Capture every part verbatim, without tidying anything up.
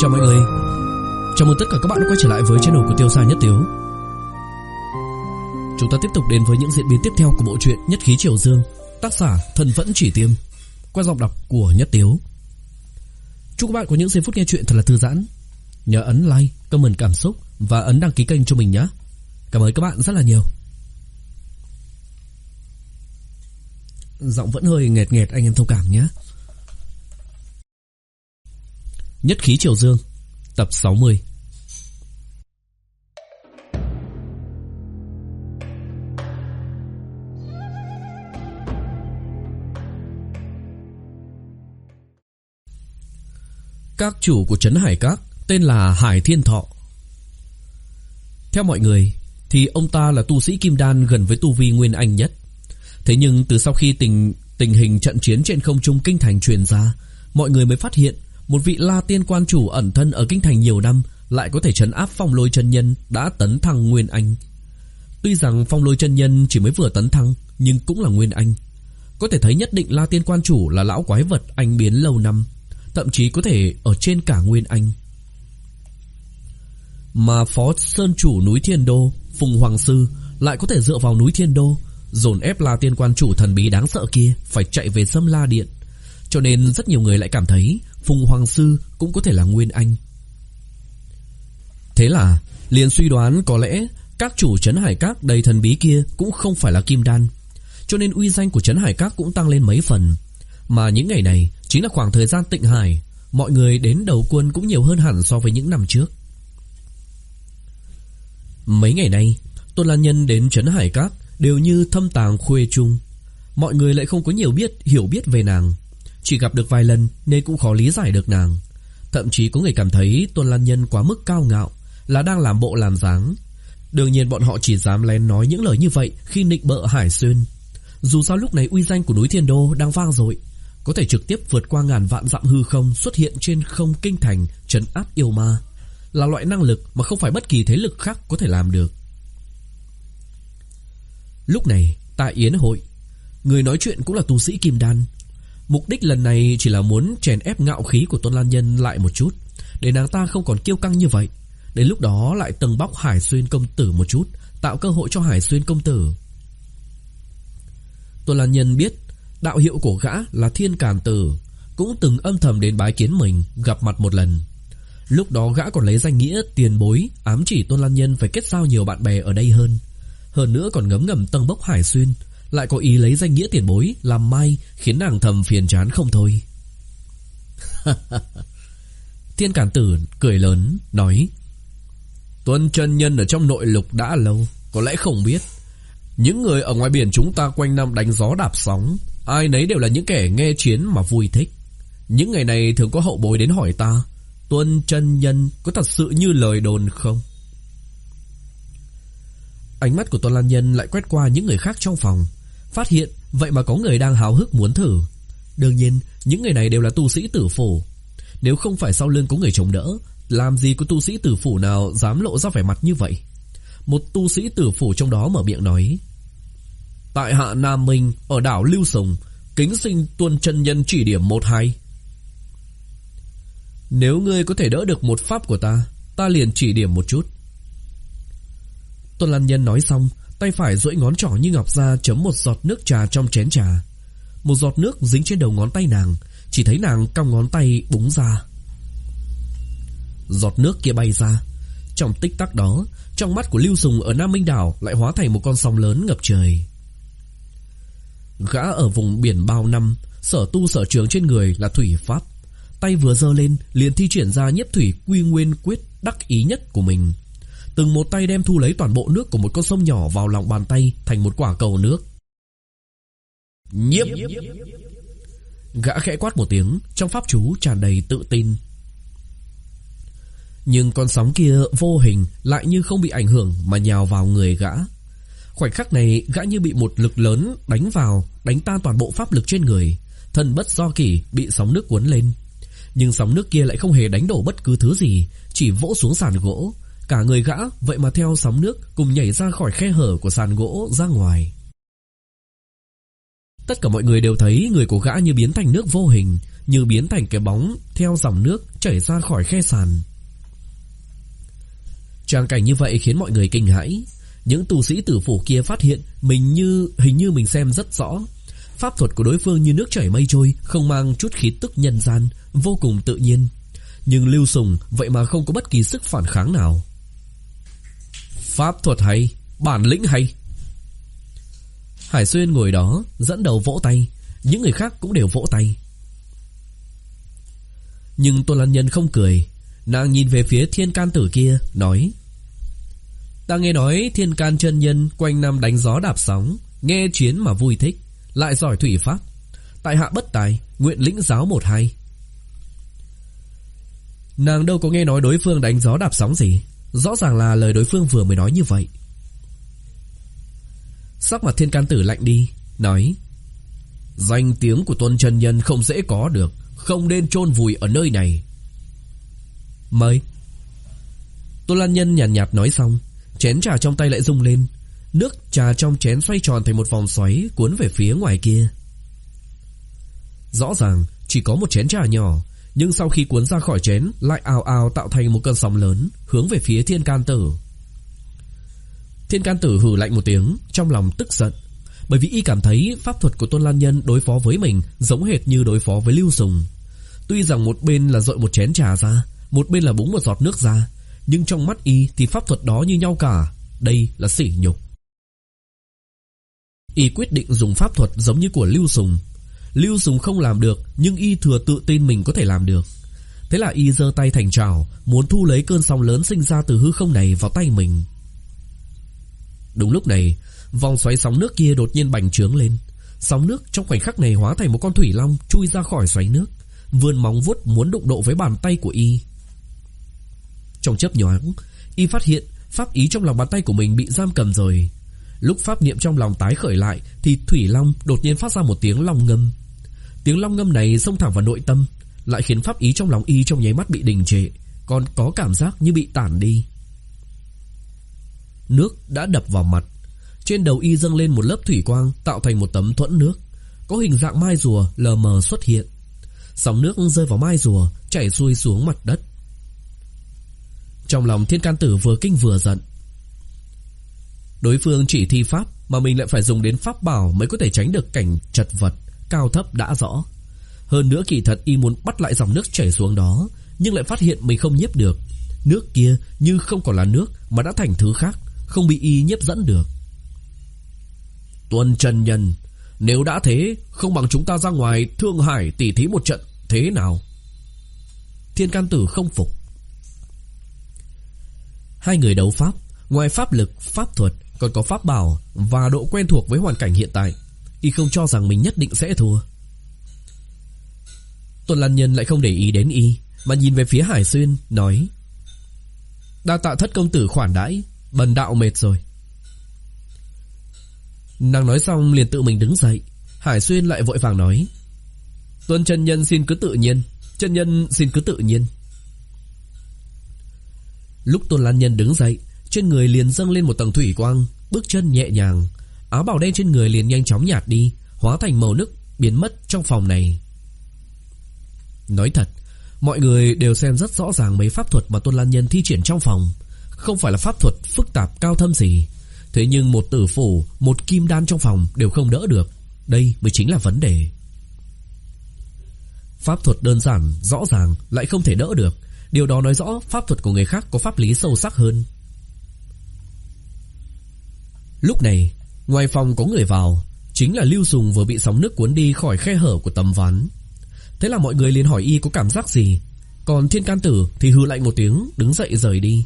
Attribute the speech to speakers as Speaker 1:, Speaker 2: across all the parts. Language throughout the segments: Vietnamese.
Speaker 1: chào mọi người. Chào mừng tất cả các bạn đã quay trở lại với channel của Tiêu Sa Nhất Tiếu. Chúng ta tiếp tục đến với những diễn biến tiếp theo của bộ truyện Nhất Khí Triều Dương, tác giả Thần Vẫn Chỉ Tiêm, qua giọng đọc của Nhất Tiếu. Chúc các bạn có những giây phút nghe truyện thật là thư giãn. Nhớ ấn like, comment cảm xúc và ấn đăng ký kênh cho mình nhé. Cảm ơn các bạn rất là nhiều. Giọng vẫn hơi nghẹt nghẹt, anh em thông cảm nhé. Nhất Khí Triều Dương, tập sáu mươi. Các chủ của trấn Hải Các tên là Hải Thiên Thọ. Theo mọi người thì ông ta là tu sĩ kim đan gần với tu vi nguyên anh nhất. Thế nhưng từ sau khi tình tình hình trận chiến trên không trung kinh thành truyền ra, mọi người mới phát hiện một vị La Tiên quan chủ ẩn thân ở kinh thành nhiều năm lại có thể trấn áp Phong Lôi chân nhân đã tấn thăng nguyên anh. Tuy rằng Phong Lôi chân nhân chỉ mới vừa tấn thăng nhưng cũng là nguyên anh. Có thể thấy nhất định La Tiên quan chủ là lão quái vật anh biến lâu năm, thậm chí có thể ở trên cả nguyên anh. Mà phó sơn chủ núi Thiên Đô, Phùng Hoàng Sư lại có thể dựa vào núi Thiên Đô dồn ép La Tiên quan chủ thần bí đáng sợ kia phải chạy về Sâm La Điện. Cho nên rất nhiều người lại cảm thấy Phùng Hoàng Sư cũng có thể là nguyên anh. Thế là liền suy đoán có lẽ các chủ trấn Hải Các đầy thần bí kia cũng không phải là kim đan, cho nên uy danh của trấn Hải Các cũng tăng lên mấy phần. Mà những ngày này chính là khoảng thời gian tịnh hải, mọi người đến đầu quân cũng nhiều hơn hẳn so với những năm trước. Mấy ngày nay Tôn Lan Nhân đến trấn Hải Các đều như thâm tàng khuê trung. Mọi người lại không có nhiều biết hiểu biết về nàng, chỉ gặp được vài lần nên cũng khó lý giải được nàng. Thậm chí có người cảm thấy Tôn Lan Nhân quá mức cao ngạo, là đang làm bộ làm dáng. Đương nhiên bọn họ chỉ dám lén nói những lời như vậy khi nịnh bợ Hải Xuyên. Dù sao lúc này uy danh của núi Thiên Đô đang vang dội, có thể trực tiếp vượt qua ngàn vạn dặm hư không, xuất hiện trên không kinh thành trấn áp yêu ma, là loại năng lực mà không phải bất kỳ thế lực khác có thể làm được. Lúc này tại yến hội, người nói chuyện cũng là tu sĩ kim đan. Mục đích lần này chỉ là muốn chèn ép ngạo khí của Tôn Lan Nhân lại một chút, để nàng ta không còn kiêu căng như vậy. Đến lúc đó lại tầng bóc Hải Xuyên công tử một chút, tạo cơ hội cho Hải Xuyên công tử. Tôn Lan Nhân biết đạo hiệu của gã là Thiên Càn Tử, cũng từng âm thầm đến bái kiến mình, gặp mặt một lần. Lúc đó gã còn lấy danh nghĩa tiền bối ám chỉ Tôn Lan Nhân phải kết giao nhiều bạn bè ở đây hơn. Hơn nữa còn ngấm ngầm tầng bốc Hải Xuyên, lại có ý lấy danh nghĩa tiền bối làm mai, khiến nàng thầm phiền chán không thôi. Thiên Càn Tử cười lớn nói: Tuân chân nhân ở trong nội lục đã lâu, có lẽ không biết, những người ở ngoài biển chúng ta quanh năm đánh gió đạp sóng, ai nấy đều là những kẻ nghe chiến mà vui thích. Những ngày này thường có hậu bối đến hỏi ta, Tuân chân nhân có thật sự như lời đồn không? Ánh mắt của Tôn Lan Nhân lại quét qua những người khác trong phòng, phát hiện vậy mà có người đang háo hức muốn thử. Đương nhiên những người này đều là tu sĩ tử phủ. Nếu không phải sau lưng có người chống đỡ, làm gì có tu sĩ tử phủ nào dám lộ ra vẻ mặt như vậy. Một tu sĩ tử phủ trong đó mở miệng nói: Tại hạ Nam Minh ở đảo Lưu Sùng, kính xin Tuân chân nhân chỉ điểm một hai. Nếu ngươi có thể đỡ được một pháp của ta, ta liền chỉ điểm một chút. Tôn Lan Nhân nói xong, tay phải duỗi ngón trỏ như ngọc ra chấm một giọt nước trà trong chén trà. Một giọt nước dính trên đầu ngón tay nàng, chỉ thấy nàng cong ngón tay búng ra. Giọt nước kia bay ra. Trong tích tắc đó, trong mắt của Lưu Sùng ở Nam Minh đảo lại hóa thành một con sóng lớn ngập trời. Gã ở vùng biển bao năm, sở tu sở trường trên người là thủy pháp. Tay vừa giơ lên liền thi triển ra nhiếp thủy quy nguyên quyết đắc ý nhất của mình. Từng một tay đem thu lấy toàn bộ nước của một con sông nhỏ vào lòng bàn tay thành một quả cầu nước. Nhiếp! Gã khẽ quát một tiếng, trong pháp chú tràn đầy tự tin. Nhưng con sóng kia vô hình lại như không bị ảnh hưởng mà nhào vào người gã. Khoảnh khắc này gã như bị một lực lớn đánh vào, đánh tan toàn bộ pháp lực trên người, thân bất do kỷ bị sóng nước cuốn lên. Nhưng sóng nước kia lại không hề đánh đổ bất cứ thứ gì, chỉ vỗ xuống sàn gỗ. Cả người gã vậy mà theo sóng nước cùng nhảy ra khỏi khe hở của sàn gỗ ra ngoài. Tất cả mọi người đều thấy người của gã như biến thành nước vô hình, như biến thành cái bóng theo dòng nước chảy ra khỏi khe sàn. Tràng cảnh như vậy khiến mọi người kinh hãi. Những tu sĩ tử phủ kia phát hiện mình như hình như mình xem rất rõ. Pháp thuật của đối phương như nước chảy mây trôi, không mang chút khí tức nhân gian, vô cùng tự nhiên. Nhưng Lưu Sùng vậy mà không có bất kỳ sức phản kháng nào. Pháp thuật hay, bản lĩnh hay. Hải Xuyên ngồi đó dẫn đầu vỗ tay, những người khác cũng đều vỗ tay. Nhưng Tôn Lan Nhân không cười. Nàng nhìn về phía Thiên Can Tử kia, nói: Ta nghe nói Thiên Can chân nhân quanh năm đánh gió đạp sóng, nghe chiến mà vui thích, lại giỏi thủy pháp. Tại hạ bất tài, nguyện lĩnh giáo một hai. Nàng đâu có nghe nói đối phương đánh gió đạp sóng gì. Rõ ràng là lời đối phương vừa mới nói như vậy. Sắc mặt Thiên Can Tử lạnh đi, nói: Danh tiếng của Tôn chân nhân không dễ có được, không nên chôn vùi ở nơi này. Mời. Tôn Lan Nhân nhàn nhạt, nhạt nói xong, chén trà trong tay lại rung lên. Nước trà trong chén xoay tròn thành một vòng xoáy cuốn về phía ngoài kia. Rõ ràng chỉ có một chén trà nhỏ, nhưng sau khi cuốn ra khỏi chén lại ào ào tạo thành một cơn sóng lớn hướng về phía Thiên Can Tử. Thiên Can Tử hừ lạnh một tiếng, trong lòng tức giận, bởi vì y cảm thấy pháp thuật của Tôn Lan Nhân đối phó với mình giống hệt như đối phó với Lưu Sùng. Tuy rằng một bên là dội một chén trà ra, một bên là búng một giọt nước ra, nhưng trong mắt y thì pháp thuật đó như nhau cả. Đây là sỉ nhục. Y quyết định dùng pháp thuật giống như của Lưu Sùng. Lưu Sùng không làm được, nhưng y thừa tự tin mình có thể làm được. Thế là y giơ tay thành trảo, muốn thu lấy cơn sóng lớn sinh ra từ hư không này vào tay mình. Đúng lúc này, vòng xoáy sóng nước kia đột nhiên bành trướng lên. Sóng nước trong khoảnh khắc này hóa thành một con thủy long chui ra khỏi xoáy nước, vươn móng vuốt muốn đụng độ với bàn tay của y. Trong chớp nhoáng, y phát hiện pháp ý trong lòng bàn tay của mình bị giam cầm rồi. Lúc pháp niệm trong lòng tái khởi lại thì thủy long đột nhiên phát ra một tiếng long ngâm. Tiếng long ngâm này xông thẳng vào nội tâm, lại khiến pháp ý trong lòng y trong nháy mắt bị đình trệ, còn có cảm giác như bị tản đi. Nước đã đập vào mặt. Trên đầu y dâng lên một lớp thủy quang, tạo thành một tấm thuẫn nước, có hình dạng mai rùa lờ mờ xuất hiện. Sóng nước rơi vào mai rùa, chảy xuôi xuống mặt đất. Trong lòng Thiên Can Tử vừa kinh vừa giận. Đối phương chỉ thi pháp mà mình lại phải dùng đến pháp bảo mới có thể tránh được cảnh chật vật, cao thấp đã rõ. Hơn nữa kỳ thật y muốn bắt lại dòng nước chảy xuống đó, nhưng lại phát hiện mình không nhiếp được. Nước kia như không còn là nước mà đã thành thứ khác, không bị y nhiếp dẫn được. Tuân chân nhân, nếu đã thế, không bằng chúng ta ra ngoài Thương Hải tỉ thí một trận, thế nào? Thiên Can Tử không phục. Hai người đấu pháp, ngoài pháp lực, pháp thuật, còn có pháp bảo và độ quen thuộc với hoàn cảnh hiện tại, y không cho rằng mình nhất định sẽ thua. Tôn Lan Nhân lại không để ý đến y, mà nhìn về phía Hải Xuyên, nói: Đa tạ thất công tử khoản đãi, bần đạo mệt rồi. Nàng nói xong liền tự mình đứng dậy. Hải Xuyên lại vội vàng nói: Tuân chân nhân xin cứ tự nhiên, chân nhân xin cứ tự nhiên. Lúc Tôn Lan Nhân đứng dậy, trên người liền dâng lên một tầng thủy quang, bước chân nhẹ nhàng, áo bào đen trên người liền nhanh chóng nhạt đi, hóa thành màu nước, biến mất trong phòng này. Nói thật, mọi người đều xem rất rõ ràng mấy pháp thuật mà Tôn Lan Nhân thi triển trong phòng, không phải là pháp thuật phức tạp cao thâm gì. Thế nhưng một tử phủ, một kim đan trong phòng đều không đỡ được. Đây mới chính là vấn đề. Pháp thuật đơn giản, rõ ràng lại không thể đỡ được. Điều đó nói rõ pháp thuật của người khác có pháp lý sâu sắc hơn. Lúc này, ngoài phòng có người vào, chính là Lưu Sùng vừa bị sóng nước cuốn đi khỏi khe hở của tấm ván. Thế là mọi người liền hỏi y có cảm giác gì. Còn Thiên Can Tử thì hừ lạnh một tiếng, đứng dậy rời đi.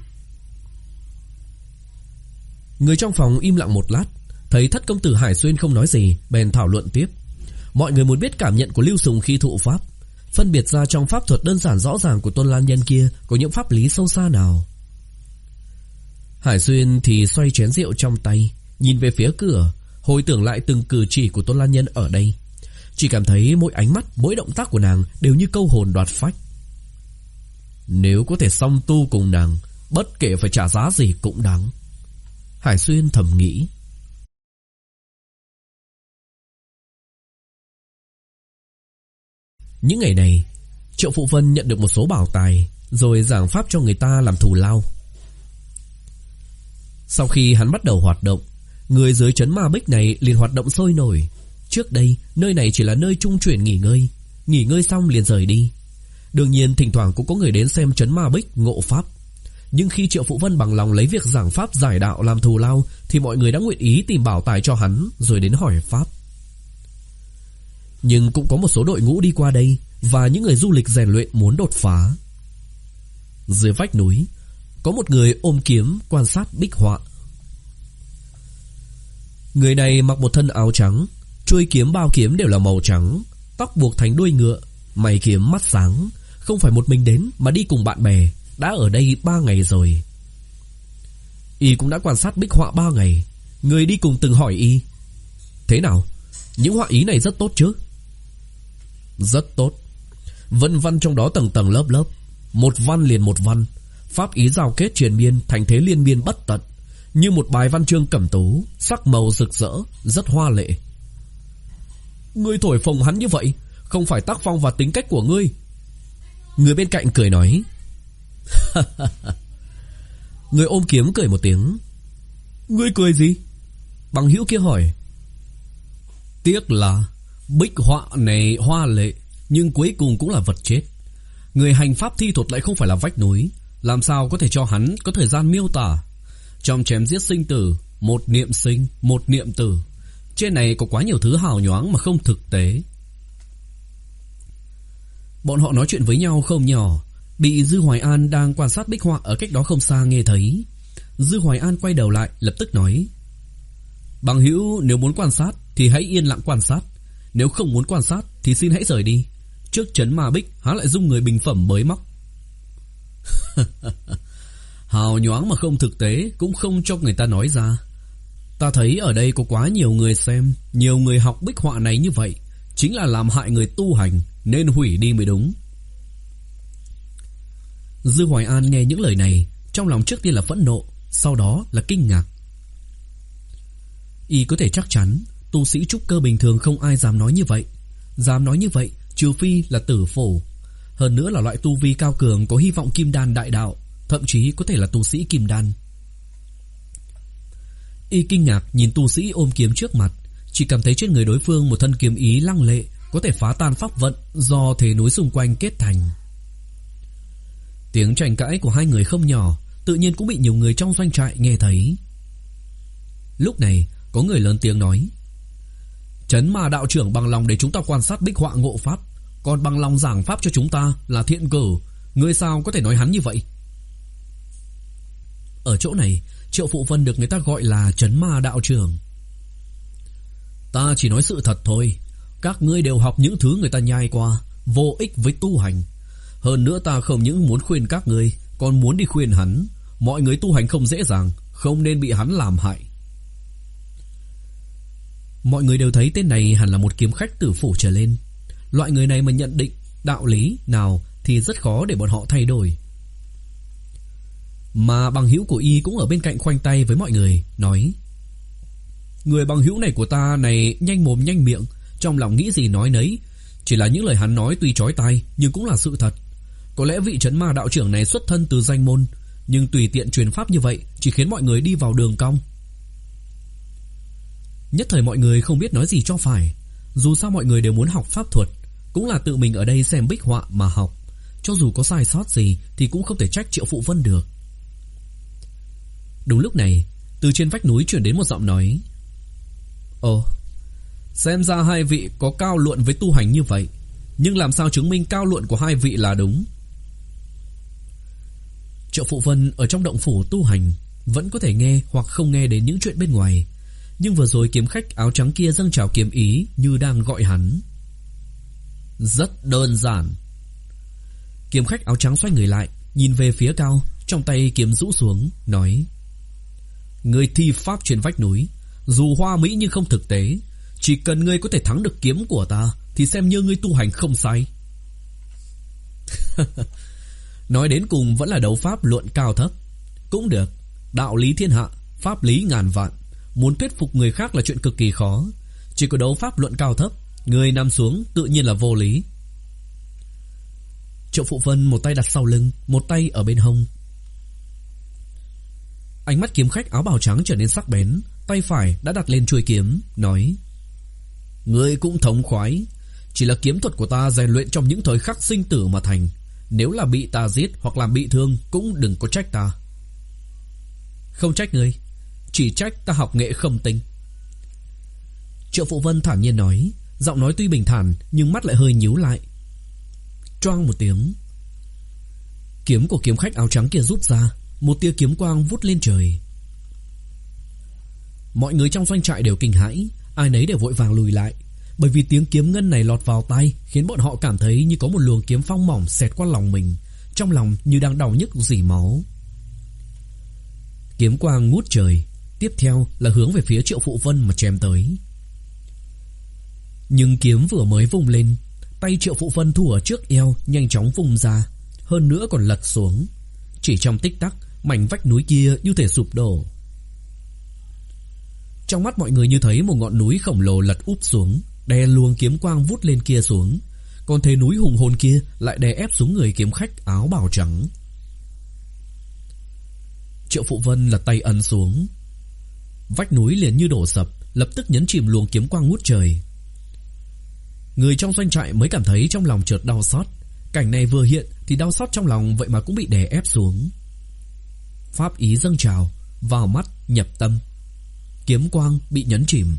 Speaker 1: Người trong phòng im lặng một lát, thấy thất công tử Hải Xuyên không nói gì, bèn thảo luận tiếp. Mọi người muốn biết cảm nhận của Lưu Sùng khi thụ pháp, phân biệt ra trong pháp thuật đơn giản rõ ràng của Tôn Lan Nhân kia có những pháp lý sâu xa nào. Hải Xuyên thì xoay chén rượu trong tay, nhìn về phía cửa, hồi tưởng lại từng cử chỉ của Tôn Lan Nhân ở đây. Chỉ cảm thấy mỗi ánh mắt, mỗi động tác của nàng đều như câu hồn đoạt phách. Nếu có thể song tu cùng nàng, bất kể phải trả giá gì cũng đáng. Hải Xuyên thầm nghĩ. Những ngày này, Triệu Phụ Vân nhận được một số bảo tài, rồi giảng pháp cho người ta làm thù lao. Sau khi hắn bắt đầu hoạt động, người dưới trấn Ma Bích này liền hoạt động sôi nổi. Trước đây, nơi này chỉ là nơi trung chuyển nghỉ ngơi, nghỉ ngơi xong liền rời đi. Đương nhiên thỉnh thoảng cũng có người đến xem trấn Ma Bích ngộ pháp. Nhưng khi Triệu Phụ Vân bằng lòng lấy việc giảng pháp giải đạo làm thù lao, thì mọi người đã nguyện ý tìm bảo tài cho hắn, rồi đến hỏi pháp. Nhưng cũng có một số đội ngũ đi qua đây, và những người du lịch rèn luyện muốn đột phá. Dưới vách núi, có một người ôm kiếm quan sát bích họa. Người này mặc một thân áo trắng, chuôi kiếm bao kiếm đều là màu trắng, tóc buộc thành đuôi ngựa, mày kiếm mắt sáng. Không phải một mình đến mà đi cùng bạn bè, đã ở đây ba ngày rồi. Y cũng đã quan sát bích họa ba ngày. Người đi cùng từng hỏi Y: thế nào? Những họa ý này rất tốt chứ? Rất tốt. Vân văn trong đó tầng tầng lớp lớp, một văn liền một văn, pháp ý giao kết triền miên, thành thế liên miên bất tận, như một bài văn chương cẩm tú, sắc màu rực rỡ, rất hoa lệ. Ngươi thổi phồng hắn như vậy, không phải tác phong và tính cách của ngươi. Người bên cạnh cười nói. Người ôm kiếm cười một tiếng. Ngươi cười gì? Bằng hữu kia hỏi. Tiếc là bích họa này hoa lệ, nhưng cuối cùng cũng là vật chết. Người hành pháp thi thuật lại không phải là vách núi, làm sao có thể cho hắn có thời gian miêu tả. Trong chém giết sinh tử, một niệm sinh, một niệm tử. Trên này có quá nhiều thứ hào nhoáng mà không thực tế. Bọn họ nói chuyện với nhau không nhỏ, bị Dư Hoài An đang quan sát bích họa ở cách đó không xa nghe thấy. Dư Hoài An quay đầu lại lập tức nói. Bằng hữu, nếu muốn quan sát thì hãy yên lặng quan sát, nếu không muốn quan sát thì xin hãy rời đi. Trước trấn Ma Bích há lại dung người bình phẩm bới móc. Hào nhoáng mà không thực tế, cũng không cho người ta nói ra. Ta thấy ở đây có quá nhiều người xem, nhiều người học bích họa này như vậy, chính là làm hại người tu hành, nên hủy đi mới đúng. Dư Hoài An nghe những lời này, trong lòng trước tiên là phẫn nộ, sau đó là kinh ngạc. Y có thể chắc chắn tu sĩ trúc cơ bình thường không ai dám nói như vậy. Dám nói như vậy trừ phi là tử phổ, hơn nữa là loại tu vi cao cường có hy vọng kim đan đại đạo, thậm chí có thể là tu sĩ kim đan. Y kinh ngạc nhìn tu sĩ ôm kiếm trước mặt, chỉ cảm thấy trên người đối phương một thân kiếm ý lăng lệ, có thể phá tan pháp vận do thế núi xung quanh kết thành. Tiếng tranh cãi của hai người không nhỏ, tự nhiên cũng bị nhiều người trong doanh trại nghe thấy. Lúc này có người lớn tiếng nói. Trấn Ma đạo trưởng bằng lòng để chúng ta quan sát bích họa ngộ pháp, còn bằng lòng giảng pháp cho chúng ta là thiện cử. Ngươi sao có thể nói hắn như vậy? Ở chỗ này, Triệu Phụ Vân được người ta gọi là Trấn Ma đạo trưởng. Ta chỉ nói sự thật thôi. Các ngươi đều học những thứ người ta nhai qua, vô ích với tu hành. Hơn nữa ta không những muốn khuyên các ngươi, còn muốn đi khuyên hắn. Mọi người tu hành không dễ dàng, không nên bị hắn làm hại. Mọi người đều thấy tên này hẳn là một kiếm khách tử phủ trở lên. Loại người này mà nhận định đạo lý nào thì rất khó để bọn họ thay đổi. Mà bằng hữu của Y cũng ở bên cạnh khoanh tay với mọi người, nói. Người bằng hữu này của ta này nhanh mồm nhanh miệng, trong lòng nghĩ gì nói nấy. Chỉ là những lời hắn nói tuy chói tai nhưng cũng là sự thật. Có lẽ vị Trấn Ma đạo trưởng này xuất thân từ danh môn, nhưng tùy tiện truyền pháp như vậy chỉ khiến mọi người đi vào đường cong. Nhất thời mọi người không biết nói gì cho phải. Dù sao mọi người đều muốn học pháp thuật, cũng là tự mình ở đây xem bích họa mà học. Cho dù có sai sót gì thì cũng không thể trách Triệu Phụ Vân được. Đúng lúc này, từ trên vách núi truyền đến một giọng nói. Ồ, xem ra hai vị có cao luận với tu hành như vậy, nhưng làm sao chứng minh cao luận của hai vị là đúng? Triệu Phụ Vân ở trong động phủ tu hành, vẫn có thể nghe hoặc không nghe đến những chuyện bên ngoài. Nhưng vừa rồi kiếm khách áo trắng kia dâng trào kiếm ý như đang gọi hắn. Rất đơn giản. Kiếm khách áo trắng xoay người lại, nhìn về phía cao, trong tay kiếm rũ xuống, nói. Ngươi thi pháp trên vách núi, dù hoa mỹ nhưng không thực tế. Chỉ cần ngươi có thể thắng được kiếm của ta thì xem như ngươi tu hành không sai. Nói đến cùng vẫn là đấu pháp luận cao thấp. Cũng được, đạo lý thiên hạ, pháp lý ngàn vạn. Muốn thuyết phục người khác là chuyện cực kỳ khó. Chỉ có đấu pháp luận cao thấp, người nằm xuống tự nhiên là vô lý. Triệu Phụ Vân một tay đặt sau lưng, một tay ở bên hông. Ánh mắt kiếm khách áo bào trắng trở nên sắc bén, tay phải đã đặt lên chuôi kiếm, nói: Ngươi cũng thống khoái, chỉ là kiếm thuật của ta rèn luyện trong những thời khắc sinh tử mà thành, nếu là bị ta giết hoặc làm bị thương cũng đừng có trách ta. Không trách ngươi, chỉ trách ta học nghệ không tinh. Triệu Phụ Vân thản nhiên nói, giọng nói tuy bình thản nhưng mắt lại hơi nhíu lại. Choang một tiếng, kiếm của kiếm khách áo trắng kia rút ra, một tia kiếm quang vút lên trời. Mọi người trong doanh trại đều kinh hãi, ai nấy đều vội vàng lùi lại, bởi vì tiếng kiếm ngân này lọt vào tai khiến bọn họ cảm thấy như có một luồng kiếm phong mỏng xẹt qua lòng mình, trong lòng như đang đau nhức rỉ máu. Kiếm quang ngút trời, tiếp theo là hướng về phía Triệu Phụ Vân mà chém tới. Nhưng kiếm vừa mới vung lên, tay Triệu Phụ Vân thu ở trước eo nhanh chóng vung ra, hơn nữa còn lật xuống. Chỉ trong tích tắc, mảnh vách núi kia như thể sụp đổ. Trong mắt mọi người như thấy một ngọn núi khổng lồ lật úp xuống, đè luồng kiếm quang vút lên kia xuống, còn thế núi hùng hồn kia lại đè ép xuống người kiếm khách áo bào trắng. Triệu Phụ Vân lật tay ấn xuống, vách núi liền như đổ sập, lập tức nhấn chìm luồng kiếm quang ngút trời. Người trong doanh trại mới cảm thấy trong lòng chợt đau xót. Cảnh này vừa hiện thì đau xót trong lòng vậy mà cũng bị đè ép xuống. Pháp ý dâng trào, vào mắt nhập tâm, kiếm quang bị nhấn chìm.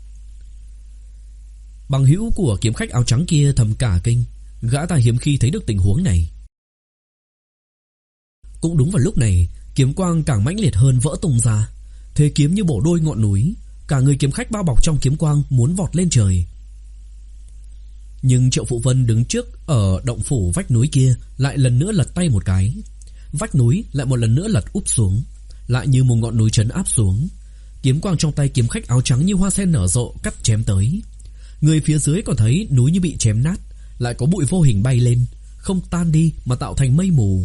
Speaker 1: Bằng hữu của kiếm khách áo trắng kia thầm cả kinh, gã ta hiếm khi thấy được tình huống này. Cũng đúng vào lúc này, kiếm quang càng mãnh liệt hơn vỡ tung ra, thế kiếm như bổ đôi ngọn núi, cả người kiếm khách bao bọc trong kiếm quang muốn vọt lên trời. Nhưng Triệu Phụ Vân đứng trước ở động phủ vách núi kia lại lần nữa lật tay một cái, vách núi lại một lần nữa lật úp xuống, lại như một ngọn núi trấn áp xuống. Kiếm quang trong tay kiếm khách áo trắng như hoa sen nở rộ cắt chém tới. Người phía dưới còn thấy núi như bị chém nát, lại có bụi vô hình bay lên, không tan đi mà tạo thành mây mù.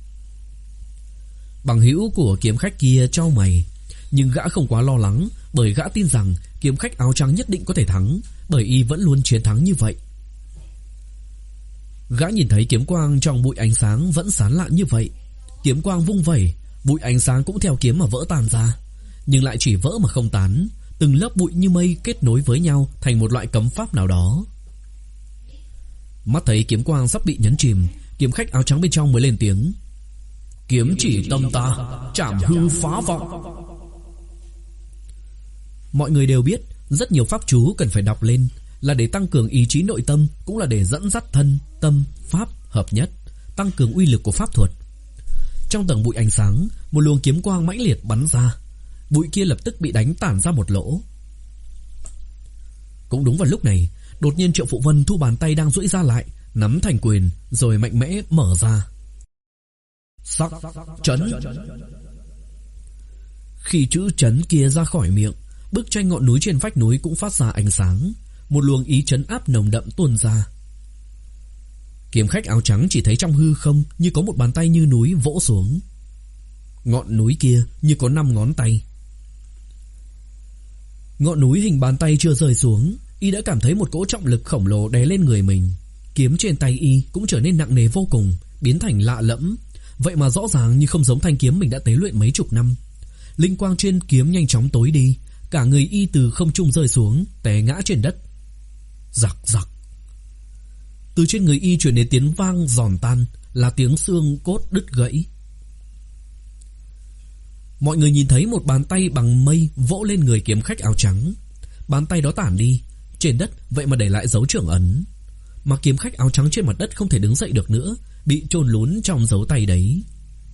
Speaker 1: Bằng hữu của kiếm khách kia chau mày, nhưng gã không quá lo lắng, bởi gã tin rằng kiếm khách áo trắng nhất định có thể thắng, bởi y vẫn luôn chiến thắng như vậy. Gã nhìn thấy kiếm quang trong bụi ánh sáng vẫn sáng lạn như vậy, kiếm quang vung vẩy, bụi ánh sáng cũng theo kiếm mà vỡ tan ra, nhưng lại chỉ vỡ mà không tán, từng lớp bụi như mây kết nối với nhau thành một loại cấm pháp nào đó. Mắt thấy kiếm quang sắp bị nhấn chìm, kiếm khách áo trắng bên trong mới lên tiếng: Kiếm chỉ tâm ta, chảm hư phá vọng. Mọi người đều biết rất nhiều pháp chú cần phải đọc lên, là để tăng cường ý chí nội tâm, cũng là để dẫn dắt thân, tâm, pháp hợp nhất, tăng cường uy lực của pháp thuật. Trong tầng bụi ánh sáng, một luồng kiếm quang mãnh liệt bắn ra, bụi kia lập tức bị đánh tản ra một lỗ. Cũng đúng vào lúc này, đột nhiên Triệu Phụ Vân thu bàn tay đang duỗi ra lại, nắm thành quyền, rồi mạnh mẽ mở ra. Sắc chấn. Khi chữ chấn kia ra khỏi miệng, bức tranh ngọn núi trên vách núi cũng phát ra ánh sáng, một luồng ý trấn áp nồng đậm tuôn ra. Kiếm khách áo trắng chỉ thấy trong hư không như có một bàn tay như núi vỗ xuống. Ngọn núi kia như có năm ngón tay. Ngọn núi hình bàn tay chưa rơi xuống, y đã cảm thấy một cỗ trọng lực khổng lồ đè lên người mình. Kiếm trên tay y cũng trở nên nặng nề vô cùng, biến thành lạ lẫm, vậy mà rõ ràng như không giống thanh kiếm mình đã tế luyện mấy chục năm. Linh quang trên kiếm nhanh chóng tối đi, cả người y từ không trung rơi xuống, té ngã trên đất. Giặc giặc. Từ trên người y truyền đến tiếng vang giòn tan, là tiếng xương cốt đứt gãy. Mọi người nhìn thấy một bàn tay bằng mây vỗ lên người kiếm khách áo trắng. Bàn tay đó tản đi, trên đất vậy mà để lại dấu trưởng ấn. Mà kiếm khách áo trắng trên mặt đất không thể đứng dậy được nữa, bị chôn lún trong dấu tay đấy.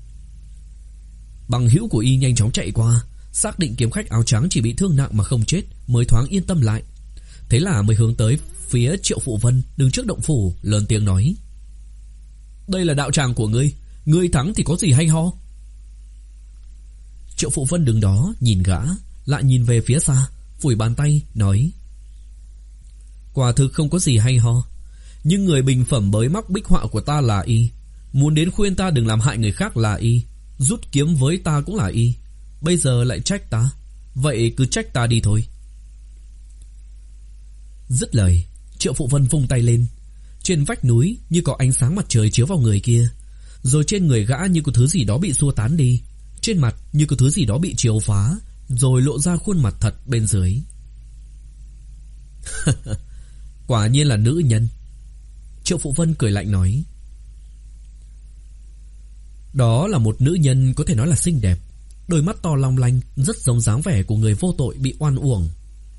Speaker 1: Bằng hữu của y nhanh chóng chạy qua, xác định kiếm khách áo trắng chỉ bị thương nặng mà không chết, mới thoáng yên tâm lại. Thế là mới hướng tới phía Triệu Phụ Vân đứng trước động phủ, lớn tiếng nói: Đây là đạo tràng của ngươi, ngươi thắng thì có gì hay ho? Triệu Phụ Vân đứng đó nhìn gã, lại nhìn về phía xa, phủi bàn tay nói: Quả thực không có gì hay ho, nhưng người bình phẩm bới móc bích họa của ta là y, muốn đến khuyên ta đừng làm hại người khác là y, rút kiếm với ta cũng là y, bây giờ lại trách ta, vậy cứ trách ta đi thôi. Dứt lời, Triệu Phụ Vân vung tay lên, Trên vách núi như có ánh sáng mặt trời chiếu vào người kia, rồi trên người gã như có thứ gì đó bị xua tán đi, trên mặt như có thứ gì đó bị chiếu phá, rồi lộ ra khuôn mặt thật bên dưới. Quả nhiên là nữ nhân. Triệu Phụ Vân cười lạnh nói. Đó là một nữ nhân có thể nói là xinh đẹp, đôi mắt to long lanh, rất giống dáng vẻ của người vô tội bị oan uổng.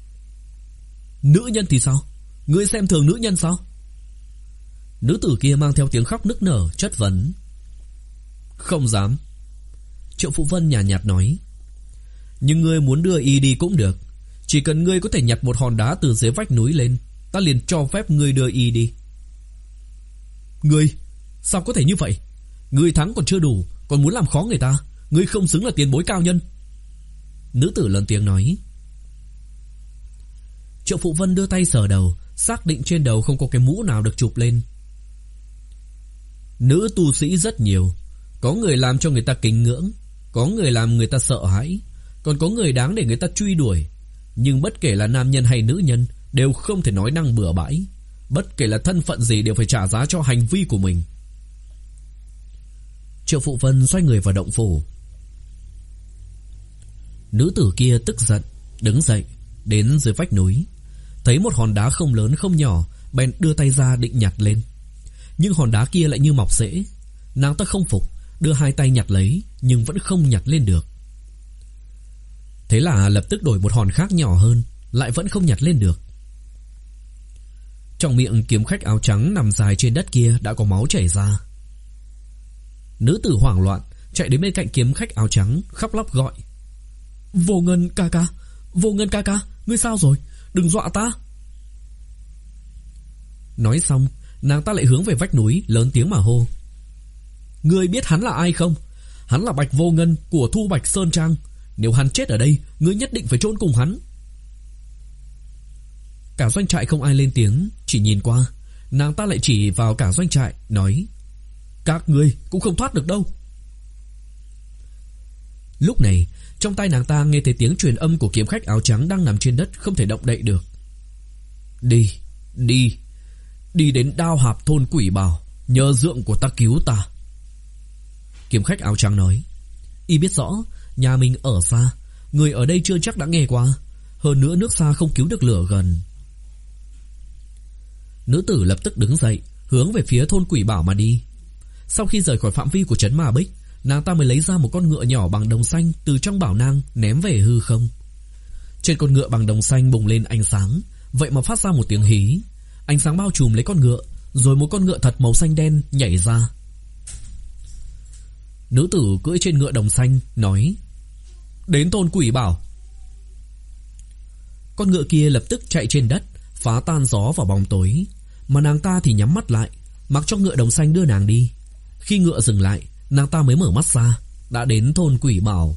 Speaker 1: Nữ nhân thì sao? Ngươi xem thường nữ nhân sao? Nữ tử kia mang theo tiếng khóc nức nở chất vấn. Không dám. Triệu Phụ Vân nhàn nhạt, nhạt nói. Nhưng ngươi muốn đưa y đi cũng được, chỉ cần ngươi có thể nhặt một hòn đá từ dưới vách núi lên, ta liền cho phép ngươi đưa y đi. Ngươi, sao có thể như vậy? Ngươi thắng còn chưa đủ, còn muốn làm khó người ta. Ngươi không xứng là tiền bối cao nhân. Nữ tử lớn tiếng nói. Triệu Phụ Vân đưa tay sờ đầu, xác định trên đầu không có cái mũ nào được chụp lên. Nữ tu sĩ rất nhiều, có người làm cho người ta kính ngưỡng, có người làm người ta sợ hãi, còn có người đáng để người ta truy đuổi. Nhưng bất kể là nam nhân hay nữ nhân đều không thể nói năng bừa bãi, bất kể là thân phận gì đều phải trả giá cho hành vi của mình. Triệu Phụ Vân xoay người vào động phủ. Nữ tử kia tức giận đứng dậy, đến dưới vách núi, thấy một hòn đá không lớn không nhỏ, bèn đưa tay ra định nhặt lên. Nhưng hòn đá kia lại như mọc rễ. Nàng ta không phục, đưa hai tay nhặt lấy, nhưng vẫn không nhặt lên được. Thế là lập tức đổi một hòn khác nhỏ hơn, lại vẫn không nhặt lên được. Trong miệng kiếm khách áo trắng nằm dài trên đất kia đã có máu chảy ra. Nữ tử hoảng loạn chạy đến bên cạnh kiếm khách áo trắng, khóc lóc gọi. Vô Ngân ca ca, Vô Ngân ca ca, ngươi sao rồi? Đừng dọa ta. Nói xong, nàng ta lại hướng về vách núi, lớn tiếng mà hô. Ngươi biết hắn là ai không? Hắn là Bạch Vô Ngân của Thu Bạch Sơn Trang. Nếu hắn chết ở đây, ngươi nhất định phải chôn cùng hắn. Cả doanh trại không ai lên tiếng, chỉ nhìn qua. Nàng ta lại chỉ vào cả doanh trại, nói. Các ngươi cũng không thoát được đâu. Lúc này, trong tai nàng ta nghe thấy tiếng truyền âm của kiếm khách áo trắng đang nằm trên đất không thể động đậy được. Đi, đi, đi đến Đao Hạp thôn Quỷ Bảo, nhờ dượng của ta cứu ta. Kiếm khách áo trắng nói. Y biết rõ, nhà mình ở xa, người ở đây chưa chắc đã nghe qua. Hơn nữa nước xa không cứu được lửa gần. Nữ tử lập tức đứng dậy, hướng về phía thôn Quỷ Bảo mà đi. Sau khi rời khỏi phạm vi của trấn Ma Bích, nàng ta mới lấy ra một con ngựa nhỏ bằng đồng xanh từ trong bảo nang ném về hư không. Trên con ngựa bằng đồng xanh bùng lên ánh sáng, vậy mà phát ra một tiếng hí. Ánh sáng bao trùm lấy con ngựa, rồi một con ngựa thật màu xanh đen nhảy ra. Nữ tử cưỡi trên ngựa đồng xanh nói. Đến thôn Quỷ Bảo. Con ngựa kia lập tức chạy trên đất, phá tan gió vào bóng tối. Mà nàng ta thì nhắm mắt lại, mặc cho ngựa đồng xanh đưa nàng đi. Khi ngựa dừng lại, nàng ta mới mở mắt ra, đã đến thôn Quỷ Bảo.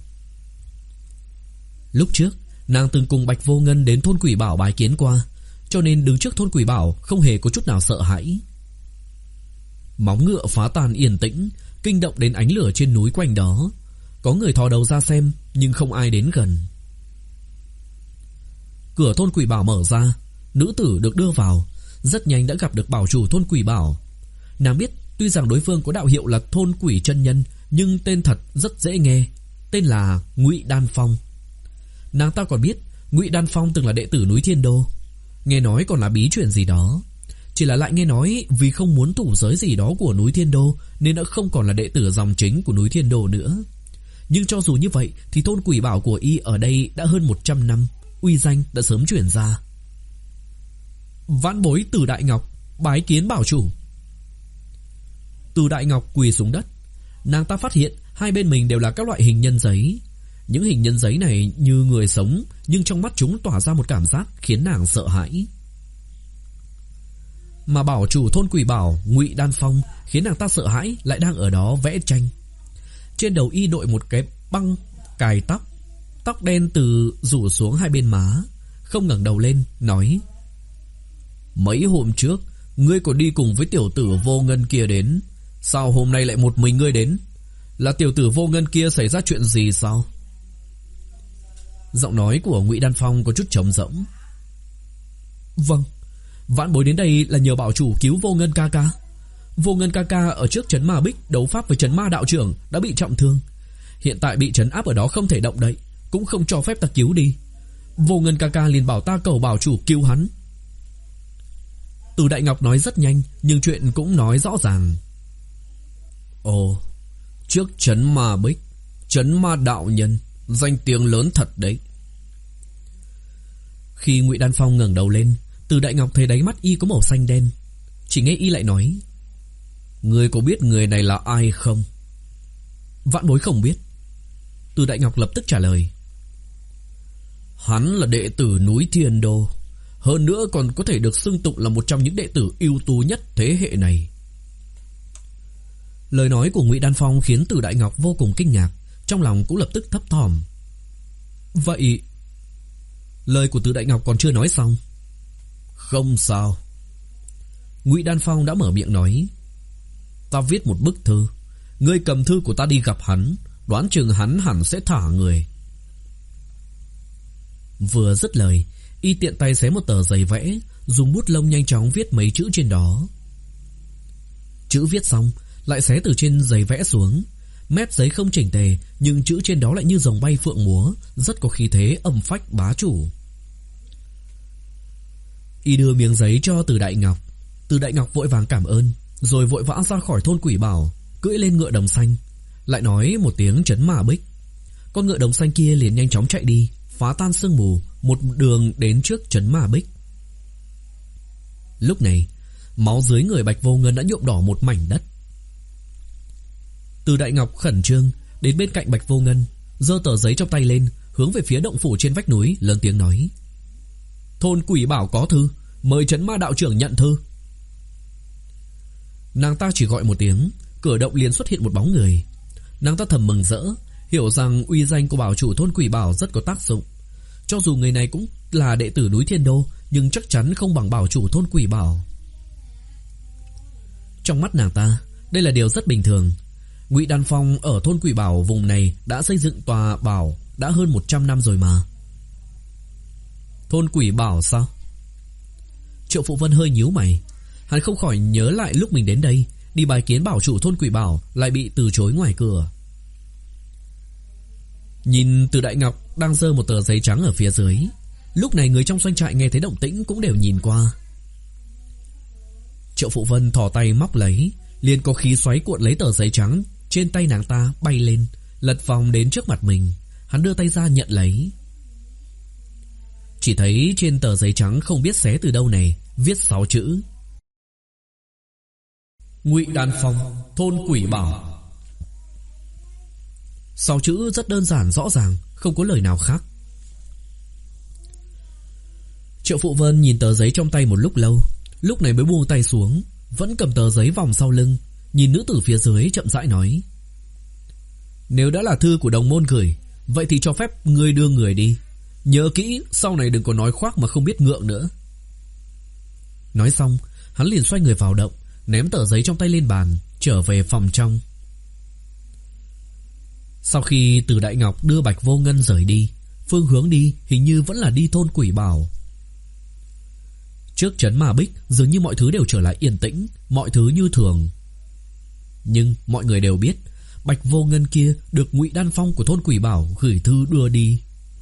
Speaker 1: Lúc trước, nàng từng cùng Bạch Vô Ngân đến thôn Quỷ Bảo bái kiến qua, cho nên đứng trước thôn Quỷ Bảo không hề có chút nào sợ hãi. Móng ngựa phá tan yên tĩnh, kinh động đến ánh lửa trên núi quanh đó. Có người thò đầu ra xem, nhưng không ai đến gần. Cửa thôn Quỷ Bảo mở ra, nữ tử được đưa vào, rất nhanh đã gặp được bảo chủ thôn Quỷ Bảo. Nàng biết tuy rằng đối phương có đạo hiệu là thôn Quỷ chân nhân, nhưng tên thật rất dễ nghe, tên là Ngụy Đan Phong. Nàng ta còn biết Ngụy Đan Phong từng là đệ tử núi Thiên Đô, nghe nói còn là bí truyền gì đó. Chỉ là lại nghe nói vì không muốn thủ giới gì đó của núi Thiên Đô nên đã không còn là đệ tử dòng chính của núi Thiên Đô nữa. Nhưng cho dù như vậy thì thôn Quỷ Bảo của y ở đây đã hơn một trăm năm, uy danh đã sớm truyền ra. Vãn bối Từ Đại Ngọc bái kiến bảo chủ. Từ Đại Ngọc quỳ xuống đất. Nàng ta phát hiện hai bên mình đều là các loại hình nhân giấy. Những hình nhân giấy này như người sống, nhưng trong mắt chúng tỏa ra một cảm giác khiến nàng sợ hãi. Mà bảo chủ thôn Quỷ Bảo Ngụy Đan Phong khiến nàng ta sợ hãi lại đang ở đó vẽ tranh. Trên đầu y đội một cái băng cài tóc, tóc đen từ rủ xuống hai bên má, không ngẩng đầu lên, nói. Mấy hôm trước ngươi còn đi cùng với tiểu tử Vô Ngân kia đến, sao hôm nay lại một mình ngươi đến? Là tiểu tử Vô Ngân kia xảy ra chuyện gì sao? Giọng nói của Ngụy Đan Phong có chút trống rỗng. Vâng, Vãn bối đến đây là nhờ bảo chủ cứu Vô Ngân ca ca. Vô Ngân ca ca ở trước trấn Ma Bích đấu pháp với trấn Ma đạo trưởng đã bị trọng thương, hiện tại bị trấn áp ở đó không thể động đậy, cũng không cho phép ta cứu đi. Vô Ngân ca ca liền bảo ta cầu bảo chủ cứu hắn. Từ Đại Ngọc nói rất nhanh, nhưng chuyện cũng nói rõ ràng. Ồ, trước trấn Ma Bích, trấn Ma đạo nhân, danh tiếng lớn thật đấy. Khi Ngụy Đan Phong ngẩng đầu lên, Từ Đại Ngọc thấy đáy mắt y có màu xanh đen. Chỉ nghe y lại nói: Ngươi có biết người này là ai không? Vãn bối không biết. Từ Đại Ngọc lập tức trả lời: Hắn là đệ tử núi Thiên Đô, hơn nữa còn có thể được xưng tụng là một trong những đệ tử ưu tú nhất thế hệ này. Lời nói của Ngụy Đan Phong khiến Từ Đại Ngọc vô cùng kinh ngạc, trong lòng cũng lập tức thấp thỏm. Vậy... Lời của Từ Đại Ngọc còn chưa nói xong. Không sao. Ngụy Đan Phong đã mở miệng nói: Ta viết một bức thư, ngươi cầm thư của ta đi gặp hắn, đoán chừng hắn hẳn sẽ thả người. Vừa dứt lời, y tiện tay xé một tờ giấy vẽ, dùng bút lông nhanh chóng viết mấy chữ trên đó. Chữ viết xong, lại xé từ trên giấy vẽ xuống. Mép giấy không chỉnh tề, nhưng chữ trên đó lại như rồng bay phượng múa, rất có khí thế âm phách bá chủ. Y đưa miếng giấy cho Từ Đại Ngọc. Từ Đại Ngọc vội vàng cảm ơn, rồi vội vã ra khỏi thôn Quỷ Bảo, cưỡi lên ngựa đồng xanh, lại nói một tiếng trấn Ma Bích. Con ngựa đồng xanh kia liền nhanh chóng chạy đi, phá tan sương mù, một đường đến trước trấn Ma Bích. Lúc này, máu dưới người Bạch Vô Ngân đã nhuộm đỏ một mảnh đất. Từ Đại Ngọc khẩn trương đến bên cạnh Bạch Vô Ngân, giơ tờ giấy trong tay lên, hướng về phía động phủ trên vách núi, lớn tiếng nói: Thôn Quỷ Bảo có thư, mời trấn Ma đạo trưởng nhận thư. Nàng ta chỉ gọi một tiếng, cửa động liền xuất hiện một bóng người. Nàng ta thầm mừng rỡ, hiểu rằng uy danh của bảo chủ thôn Quỷ Bảo rất có tác dụng. Cho dù người này cũng là đệ tử núi Thiên Đô, nhưng chắc chắn không bằng bảo chủ thôn Quỷ Bảo. Trong mắt nàng ta, đây là điều rất bình thường. Ngụy Đan Phong ở thôn Quỷ Bảo vùng này đã xây dựng tòa bảo đã hơn một trăm năm rồi mà. Thôn Quỷ Bảo sao? Triệu Phụ Vân hơi nhíu mày. Hắn không khỏi nhớ lại lúc mình đến đây, đi bài kiến bảo chủ thôn Quỷ Bảo, lại bị từ chối ngoài cửa. Nhìn Từ Đại Ngọc đang giơ một tờ giấy trắng ở phía dưới. Lúc này người trong doanh trại nghe thấy động tĩnh cũng đều nhìn qua. Triệu Phụ Vân thò tay móc lấy, liền có khí xoáy cuộn lấy tờ giấy trắng trên tay nàng ta bay lên, lật vòng đến trước mặt mình. Hắn đưa tay ra nhận lấy. Chỉ thấy trên tờ giấy trắng không biết xé từ đâu này, viết sáu chữ: Ngụy Đan Phong, thôn Quỷ Bảo. Sáu chữ rất đơn giản rõ ràng, không có lời nào khác. Triệu Phụ Vân nhìn tờ giấy trong tay một lúc lâu, lúc này mới buông tay xuống, vẫn cầm tờ giấy vòng sau lưng, nhìn nữ tử phía dưới chậm rãi nói: Nếu đã là thư của đồng môn gửi, vậy thì cho phép ngươi đưa người đi. Nhớ kỹ, sau này đừng có nói khoác mà không biết ngượng nữa. Nói xong, hắn liền xoay người vào động, ném tờ giấy trong tay lên bàn, trở về phòng trong. Sau khi Từ Đại Ngọc đưa Bạch Vô Ngân rời đi, phương hướng đi hình như vẫn là đi thôn Quỷ Bảo. Trước trấn Ma Bích dường như mọi thứ đều trở lại yên tĩnh, mọi thứ như thường. Nhưng mọi người đều biết Bạch Vô Ngân kia được Ngụy Đan Phong của thôn Quỷ Bảo gửi thư đưa đi.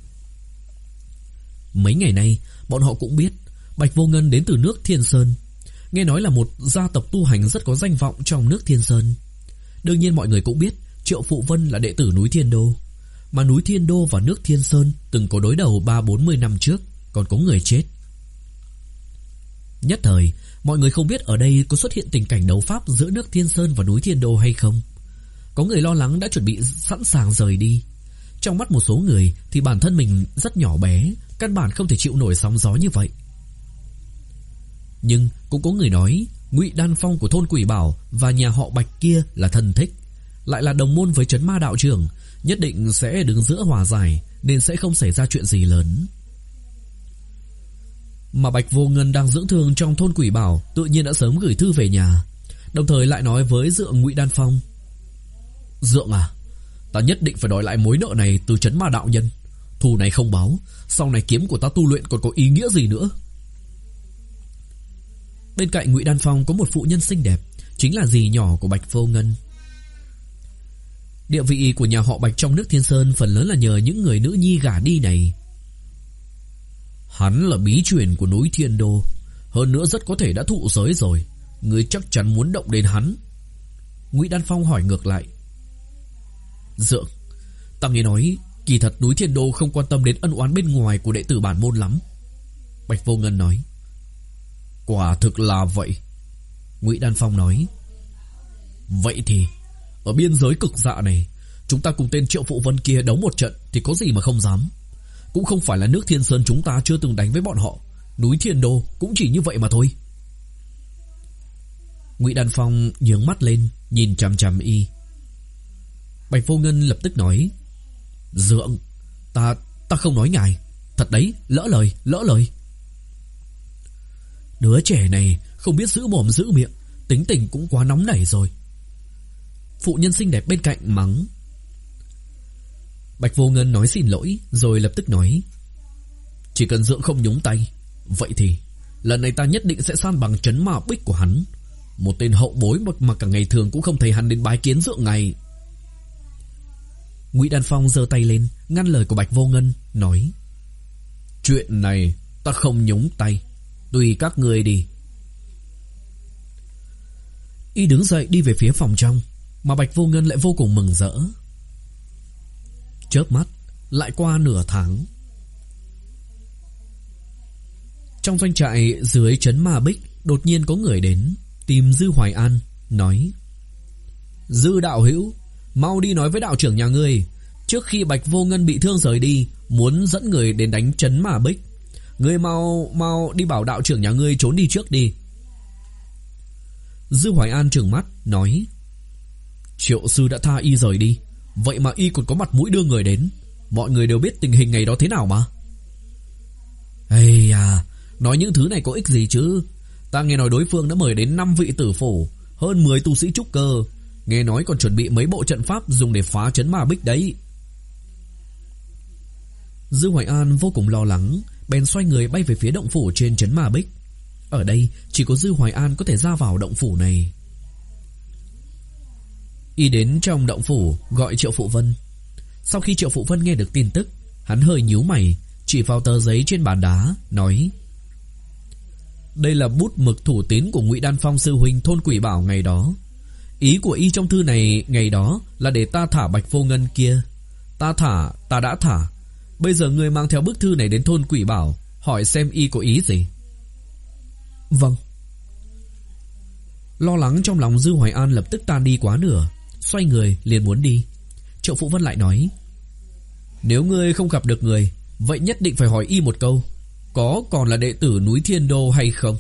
Speaker 1: Mấy ngày nay bọn họ cũng biết Bạch Vô Ngân đến từ nước Thiên Sơn, nghe nói là một gia tộc tu hành rất có danh vọng trong nước Thiên Sơn. Đương nhiên mọi người cũng biết Triệu Phụ Vân là đệ tử núi Thiên Đô, mà núi Thiên Đô và nước Thiên Sơn từng có đối đầu ba bốn mươi năm trước, còn có người chết. Nhất thời mọi người không biết ở đây có xuất hiện tình cảnh đấu pháp giữa nước Thiên Sơn và núi Thiên Đô hay không. Có người lo lắng đã chuẩn bị sẵn sàng rời đi. Trong mắt một số người thì bản thân mình rất nhỏ bé, căn bản không thể chịu nổi sóng gió như vậy. Nhưng cũng có người nói Ngụy Đan Phong của thôn Quỷ Bảo và nhà họ Bạch kia là thân thích, lại là đồng môn với trấn Ma đạo trưởng, nhất định sẽ đứng giữa hòa giải, nên sẽ không xảy ra chuyện gì lớn. Mà Bạch Vô Ngân đang dưỡng thương trong thôn Quỷ Bảo tự nhiên đã sớm gửi thư về nhà, đồng thời lại nói với Dượng Ngụy Đan Phong: Dượng à, ta nhất định phải đòi lại mối nợ này từ trấn Ma đạo nhân. Thù này không báo, sau này kiếm của ta tu luyện còn có ý nghĩa gì nữa. Bên cạnh Ngụy Đan Phong có một phụ nhân xinh đẹp, chính là dì nhỏ của Bạch Vô Ngân. Địa vị của nhà họ Bạch trong nước Thiên Sơn phần lớn là nhờ những người nữ nhi gả đi này. Hắn là bí truyền của núi Thiên Đô, hơn nữa rất có thể đã thụ giới rồi. Ngươi chắc chắn muốn động đến hắn. Ngụy Đan Phong hỏi ngược lại. Dượng, ta nghe nói kỳ thật núi Thiên Đô không quan tâm đến ân oán bên ngoài của đệ tử bản môn lắm. Bạch Vô Ngân nói. Quả thực là vậy. Ngụy Đan Phong nói. Vậy thì ở biên giới cực dạ này, chúng ta cùng tên Triệu Phụ Vân kia đấu một trận thì có gì mà không dám. Cũng không phải là nước Thiên Sơn chúng ta chưa từng đánh với bọn họ, núi Thiên Đô cũng chỉ như vậy mà thôi. Ngụy Đan Phong nhướng mắt lên, nhìn chằm chằm y. Bạch Vô Ngân lập tức nói. Dượng, ta ta không nói ngài. Thật đấy, lỡ lời, lỡ lời. Đứa trẻ này không biết giữ mồm giữ miệng, tính tình cũng quá nóng nảy rồi. Phụ nhân xinh đẹp bên cạnh mắng. Bạch Vô Ngân nói xin lỗi, rồi lập tức nói. Chỉ cần Dượng không nhúng tay, vậy thì lần này ta nhất định sẽ san bằng trấn Ma Bích của hắn. Một tên hậu bối mà, mà cả ngày thường cũng không thấy hắn đến bái kiến Dượng ngày. Ngụy Đan Phong giơ tay lên ngăn lời của Bạch Vô Ngân, nói. Chuyện này ta không nhúng tay, tùy các người đi. Y đứng dậy đi về phía phòng trong, mà Bạch Vô Ngân lại vô cùng mừng rỡ. Chớp mắt lại qua nửa tháng. Trong doanh trại dưới trấn Ma Bích, đột nhiên có người đến tìm Dư Hoài An, nói. Dư đạo hữu, mau đi nói với đạo trưởng nhà ngươi, trước khi Bạch Vô Ngân bị thương rời đi, muốn dẫn người đến đánh trấn Ma Bích. Ngươi mau mau đi bảo đạo trưởng nhà ngươi trốn đi trước đi. Dư Hoài An trừng mắt nói. Triệu sư đã tha y rời đi, vậy mà y còn có mặt mũi đưa người đến. Mọi người đều biết tình hình ngày đó thế nào mà. Ây à, nói những thứ này có ích gì chứ. Ta nghe nói đối phương đã mời đến năm vị tử phủ, hơn mười tu sĩ trúc cơ, nghe nói còn chuẩn bị mấy bộ trận pháp dùng để phá trấn Ma Bích đấy. Dư Hoài An vô cùng lo lắng, bèn xoay người bay về phía động phủ trên trấn Ma Bích. Ở đây chỉ có Dư Hoài An có thể ra vào động phủ này. Y đến trong động phủ gọi Triệu Phụ Vân. Sau khi Triệu Phụ Vân nghe được tin tức, hắn hơi nhíu mày, chỉ vào tờ giấy trên bàn đá, nói. Đây là bút mực thủ tín của Ngụy Đan Phong sư huynh thôn Quỷ Bảo ngày đó. Ý của y trong thư này ngày đó là để ta thả Bạch Vô Ngân kia. Ta thả, ta đã thả. Bây giờ ngươi mang theo bức thư này đến thôn Quỷ Bảo, hỏi xem y có ý gì. Vâng. Lo lắng trong lòng Dư Hoài An lập tức tan đi quá nửa, xoay người liền muốn đi. Triệu Phụ Vân lại nói. Nếu ngươi không gặp được người, vậy nhất định phải hỏi y một câu, có còn là đệ tử núi Thiên Đô hay không?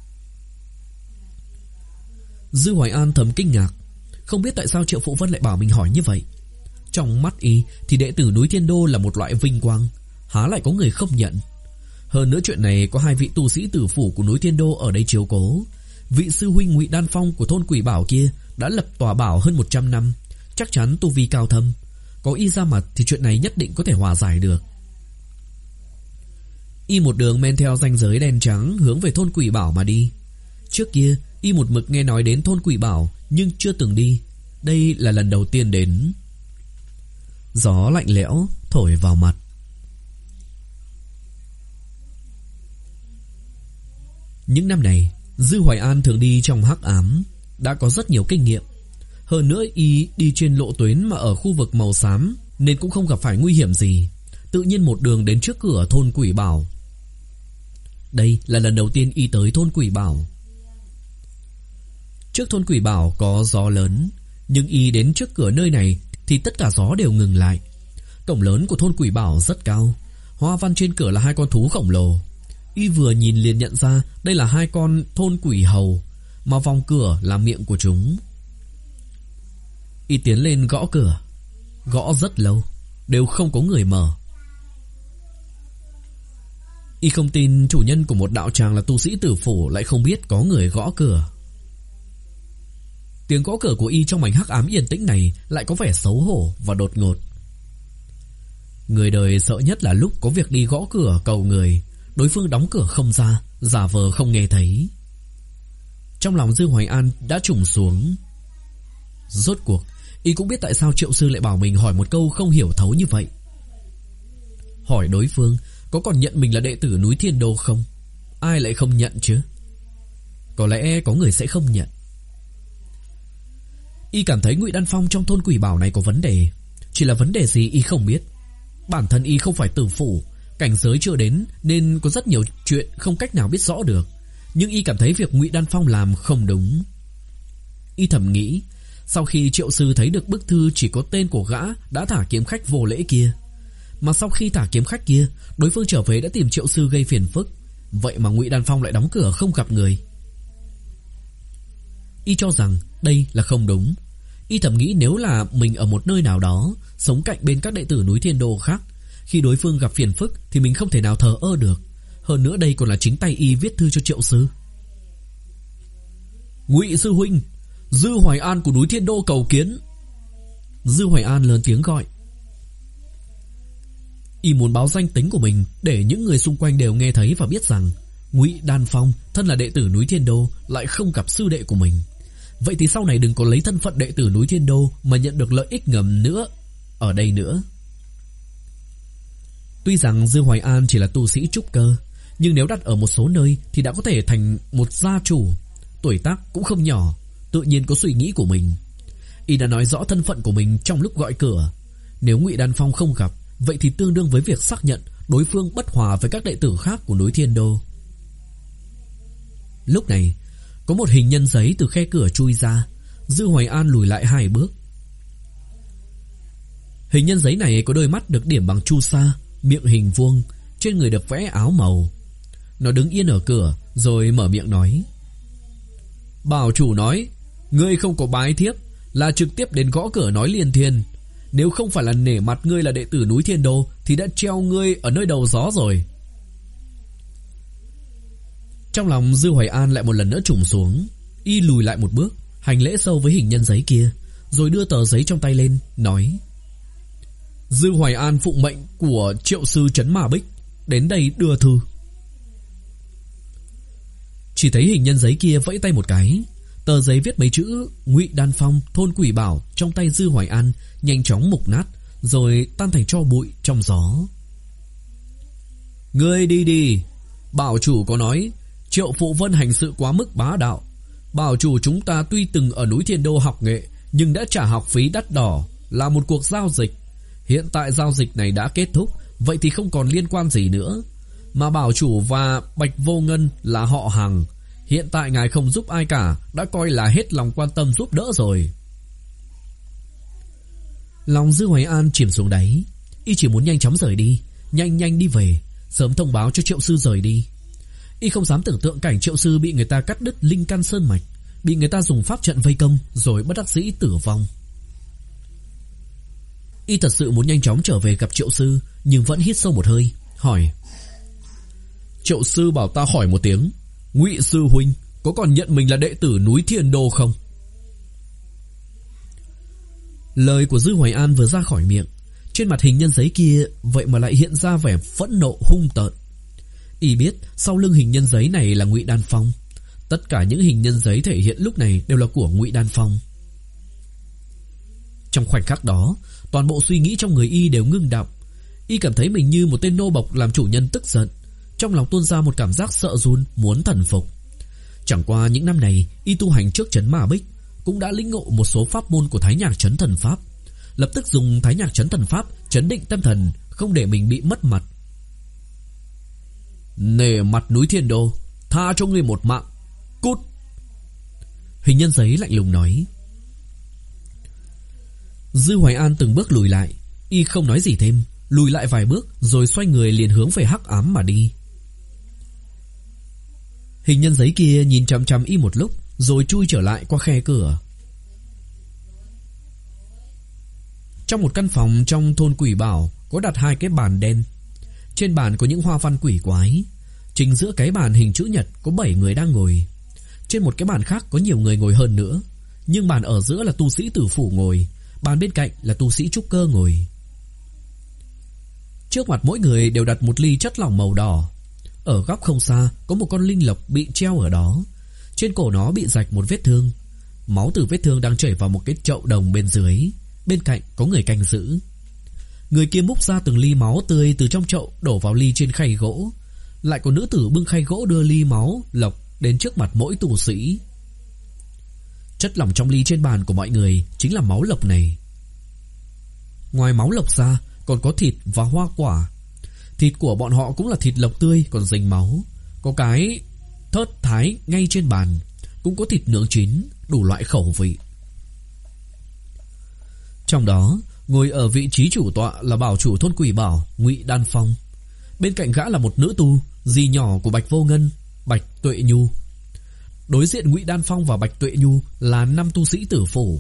Speaker 1: Dư Hoài An thầm kinh ngạc, không biết tại sao Triệu Phụ Vân lại bảo mình hỏi như vậy. Trong mắt y thì đệ tử núi Thiên Đô là một loại vinh quang, há lại có người không nhận. Hơn nữa chuyện này có hai vị tu sĩ tử phủ của núi Thiên Đô ở đây chiếu cố. Vị sư huynh Ngụy Đan Phong của thôn Quỷ Bảo kia đã lập tòa bảo hơn một trăm năm, chắc chắn tu vi cao thâm. Có y ra mặt thì chuyện này nhất định có thể hòa giải được. Y một đường men theo ranh giới đen trắng hướng về thôn Quỷ Bảo mà đi. Trước kia y một mực nghe nói đến thôn Quỷ Bảo, nhưng chưa từng đi. Đây là lần đầu tiên đến. Gió lạnh lẽo thổi vào mặt. Những năm này Dư Hoài An thường đi trong hắc ám, đã có rất nhiều kinh nghiệm. Hơn nữa y đi trên lộ tuyến mà ở khu vực màu xám, nên cũng không gặp phải nguy hiểm gì. Tự nhiên một đường đến trước cửa thôn Quỷ Bảo. Đây là lần đầu tiên y tới thôn Quỷ Bảo. Trước thôn Quỷ Bảo có gió lớn, nhưng y đến trước cửa nơi này thì tất cả gió đều ngừng lại. Cổng lớn của thôn Quỷ Bảo rất cao, hoa văn trên cửa là hai con thú khổng lồ. Y vừa nhìn liền nhận ra đây là hai con thôn quỷ hầu, mà vòng cửa là miệng của chúng. Y tiến lên gõ cửa, gõ rất lâu, đều không có người mở. Y không tin chủ nhân của một đạo tràng là tu sĩ tử phủ lại không biết có người gõ cửa. Tiếng gõ cửa của y trong mảnh hắc ám yên tĩnh này lại có vẻ xấu hổ và đột ngột. Người đời sợ nhất là lúc có việc đi gõ cửa cầu người, đối phương đóng cửa không ra, giả vờ không nghe thấy. Trong lòng Dư Hoài An đã trùng xuống. Rốt cuộc y cũng biết tại sao Triệu sư lại bảo mình hỏi một câu không hiểu thấu như vậy. Hỏi đối phương có còn nhận mình là đệ tử núi Thiên Đô không? Ai lại không nhận chứ? Có lẽ có người sẽ không nhận. Y cảm thấy Ngụy Đan Phong trong thôn Quỷ Bảo này có vấn đề. Chỉ là vấn đề gì y không biết. Bản thân y không phải tử phủ, cảnh giới chưa đến nên có rất nhiều chuyện không cách nào biết rõ được. Nhưng y cảm thấy việc Ngụy Đan Phong làm không đúng. Y thầm nghĩ, sau khi Triệu sư thấy được bức thư chỉ có tên của gã đã thả kiếm khách vô lễ kia, mà sau khi thả kiếm khách kia, đối phương trở về đã tìm Triệu sư gây phiền phức, vậy mà Ngụy Đan Phong lại đóng cửa không gặp người. Y cho rằng đây là không đúng. Y thầm nghĩ nếu là mình ở một nơi nào đó, sống cạnh bên các đệ tử núi Thiên Đô khác, khi đối phương gặp phiền phức thì mình không thể nào thờ ơ được. Hơn nữa đây còn là chính tay y viết thư cho Triệu sư. Ngụy sư huynh, Dư Hoài An của núi Thiên Đô cầu kiến. Dư Hoài An lớn tiếng gọi. Y muốn báo danh tính của mình để những người xung quanh đều nghe thấy và biết rằng Ngụy Đan Phong thân là đệ tử núi Thiên Đô lại không gặp sư đệ của mình. Vậy thì sau này đừng có lấy thân phận đệ tử núi Thiên Đô mà nhận được lợi ích ngầm nữa ở đây nữa. Tuy rằng Dư Hoài An chỉ là tu sĩ trúc cơ, nhưng nếu đặt ở một số nơi thì đã có thể thành một gia chủ. Tuổi tác cũng không nhỏ, tự nhiên có suy nghĩ của mình. Y đã nói rõ thân phận của mình trong lúc gọi cửa. Nếu Ngụy Đan Phong không gặp, vậy thì tương đương với việc xác nhận đối phương bất hòa với các đệ tử khác của núi Thiên Đô. Lúc này có một hình nhân giấy từ khe cửa chui ra. Dư Hoài An lùi lại hai bước. Hình nhân giấy này có đôi mắt được điểm bằng chu sa, miệng hình vuông, trên người được vẽ áo màu. Nó đứng yên ở cửa rồi mở miệng nói. Bảo chủ nói ngươi không có bái thiếp, là trực tiếp đến gõ cửa nói liền thiên. Nếu không phải là nể mặt ngươi là đệ tử núi Thiên Đô thì đã treo ngươi ở nơi đầu gió rồi. Trong lòng Dư Hoài An lại một lần nữa trùng xuống. Y lùi lại một bước, hành lễ sâu với hình nhân giấy kia, rồi đưa tờ giấy trong tay lên, nói. Dư Hoài An phụng mệnh của Triệu sư Trấn Ma Bích đến đây đưa thư. Chỉ thấy hình nhân giấy kia vẫy tay một cái, tờ giấy viết mấy chữ Ngụy Đan Phong thôn Quỷ Bảo trong tay Dư Hoài An nhanh chóng mục nát, rồi tan thành tro bụi trong gió. Ngươi đi đi, bảo chủ có nói Triệu Phụ Vân hành sự quá mức bá đạo. Bảo chủ chúng ta tuy từng ở núi Thiên Đô học nghệ, nhưng đã trả học phí đắt đỏ, là một cuộc giao dịch. Hiện tại giao dịch này đã kết thúc, vậy thì không còn liên quan gì nữa. Mà bảo chủ và Bạch Vô Ngân là họ hàng, hiện tại ngài không giúp ai cả, đã coi là hết lòng quan tâm giúp đỡ rồi. Lòng Dư Hoài An chìm xuống đáy. Y chỉ muốn nhanh chóng rời đi, nhanh nhanh đi về, sớm thông báo cho Triệu sư rời đi. Y không dám tưởng tượng cảnh Triệu sư bị người ta cắt đứt linh căn sơn mạch, bị người ta dùng pháp trận vây công, rồi bất đắc dĩ tử vong. Y thật sự muốn nhanh chóng trở về gặp Triệu sư, nhưng vẫn hít sâu một hơi, hỏi. Triệu sư bảo ta hỏi một tiếng, Ngụy sư huynh có còn nhận mình là đệ tử núi Thiên Đô không? Lời của Dư Hoài An vừa ra khỏi miệng, trên mặt hình nhân giấy kia vậy mà lại hiện ra vẻ phẫn nộ hung tợn. Y biết sau lưng hình nhân giấy này là Ngụy Đan Phong. Tất cả những hình nhân giấy thể hiện lúc này đều là của Ngụy Đan Phong. Trong khoảnh khắc đó, toàn bộ suy nghĩ trong người Y đều ngưng đọng. Y cảm thấy mình như một tên nô bộc làm chủ nhân tức giận, trong lòng tuôn ra một cảm giác sợ run, muốn thần phục. Chẳng qua những năm này Y tu hành trước Trấn Ma Bích, cũng đã lĩnh ngộ một số pháp môn của Thái Nhạc Trấn Thần Pháp, lập tức dùng Thái Nhạc Trấn Thần Pháp trấn định tâm thần, không để mình bị mất mặt. Nể mặt núi Thiên Đô, tha cho ngươi một mạng, cút. Hình nhân giấy lạnh lùng nói. Dư Hoài An từng bước lùi lại. Y không nói gì thêm, lùi lại vài bước rồi xoay người liền hướng về hắc ám mà đi. Hình nhân giấy kia nhìn chằm chằm Y một lúc, rồi chui trở lại qua khe cửa. Trong một căn phòng trong thôn Quỷ Bảo có đặt hai cái bàn đen. Trên bàn có những hoa văn quỷ quái. Chính giữa cái bàn hình chữ nhật có bảy người đang ngồi. Trên một cái bàn khác có nhiều người ngồi hơn nữa, nhưng bàn ở giữa là tu sĩ tử phủ ngồi, bàn bên cạnh là tu sĩ trúc cơ ngồi. Trước mặt mỗi người đều đặt một ly chất lỏng màu đỏ. Ở góc không xa có một con linh lộc bị treo ở đó. Trên cổ nó bị rạch một vết thương. Máu từ vết thương đang chảy vào một cái chậu đồng bên dưới. Bên cạnh có người canh giữ. Người kia múc ra từng ly máu tươi từ trong chậu đổ vào ly trên khay gỗ. Lại có nữ tử bưng khay gỗ đưa ly máu lộc đến trước mặt mỗi tù sĩ. Chất lỏng trong ly trên bàn của mọi người chính là máu lộc này. Ngoài máu lộc ra còn có thịt và hoa quả. Thịt của bọn họ cũng là thịt lộc tươi còn dính máu. Có cái thớt thái ngay trên bàn. Cũng có thịt nướng chín, đủ loại khẩu vị. Trong đó, ngồi ở vị trí chủ tọa là bảo chủ thôn Quỷ Bảo, Ngụy Đan Phong. Bên cạnh gã là một nữ tu, dì nhỏ của Bạch Vô Ngân, Bạch Tuệ Nhu. Đối diện Ngụy Đan Phong và Bạch Tuệ Nhu là năm tu sĩ tử phủ.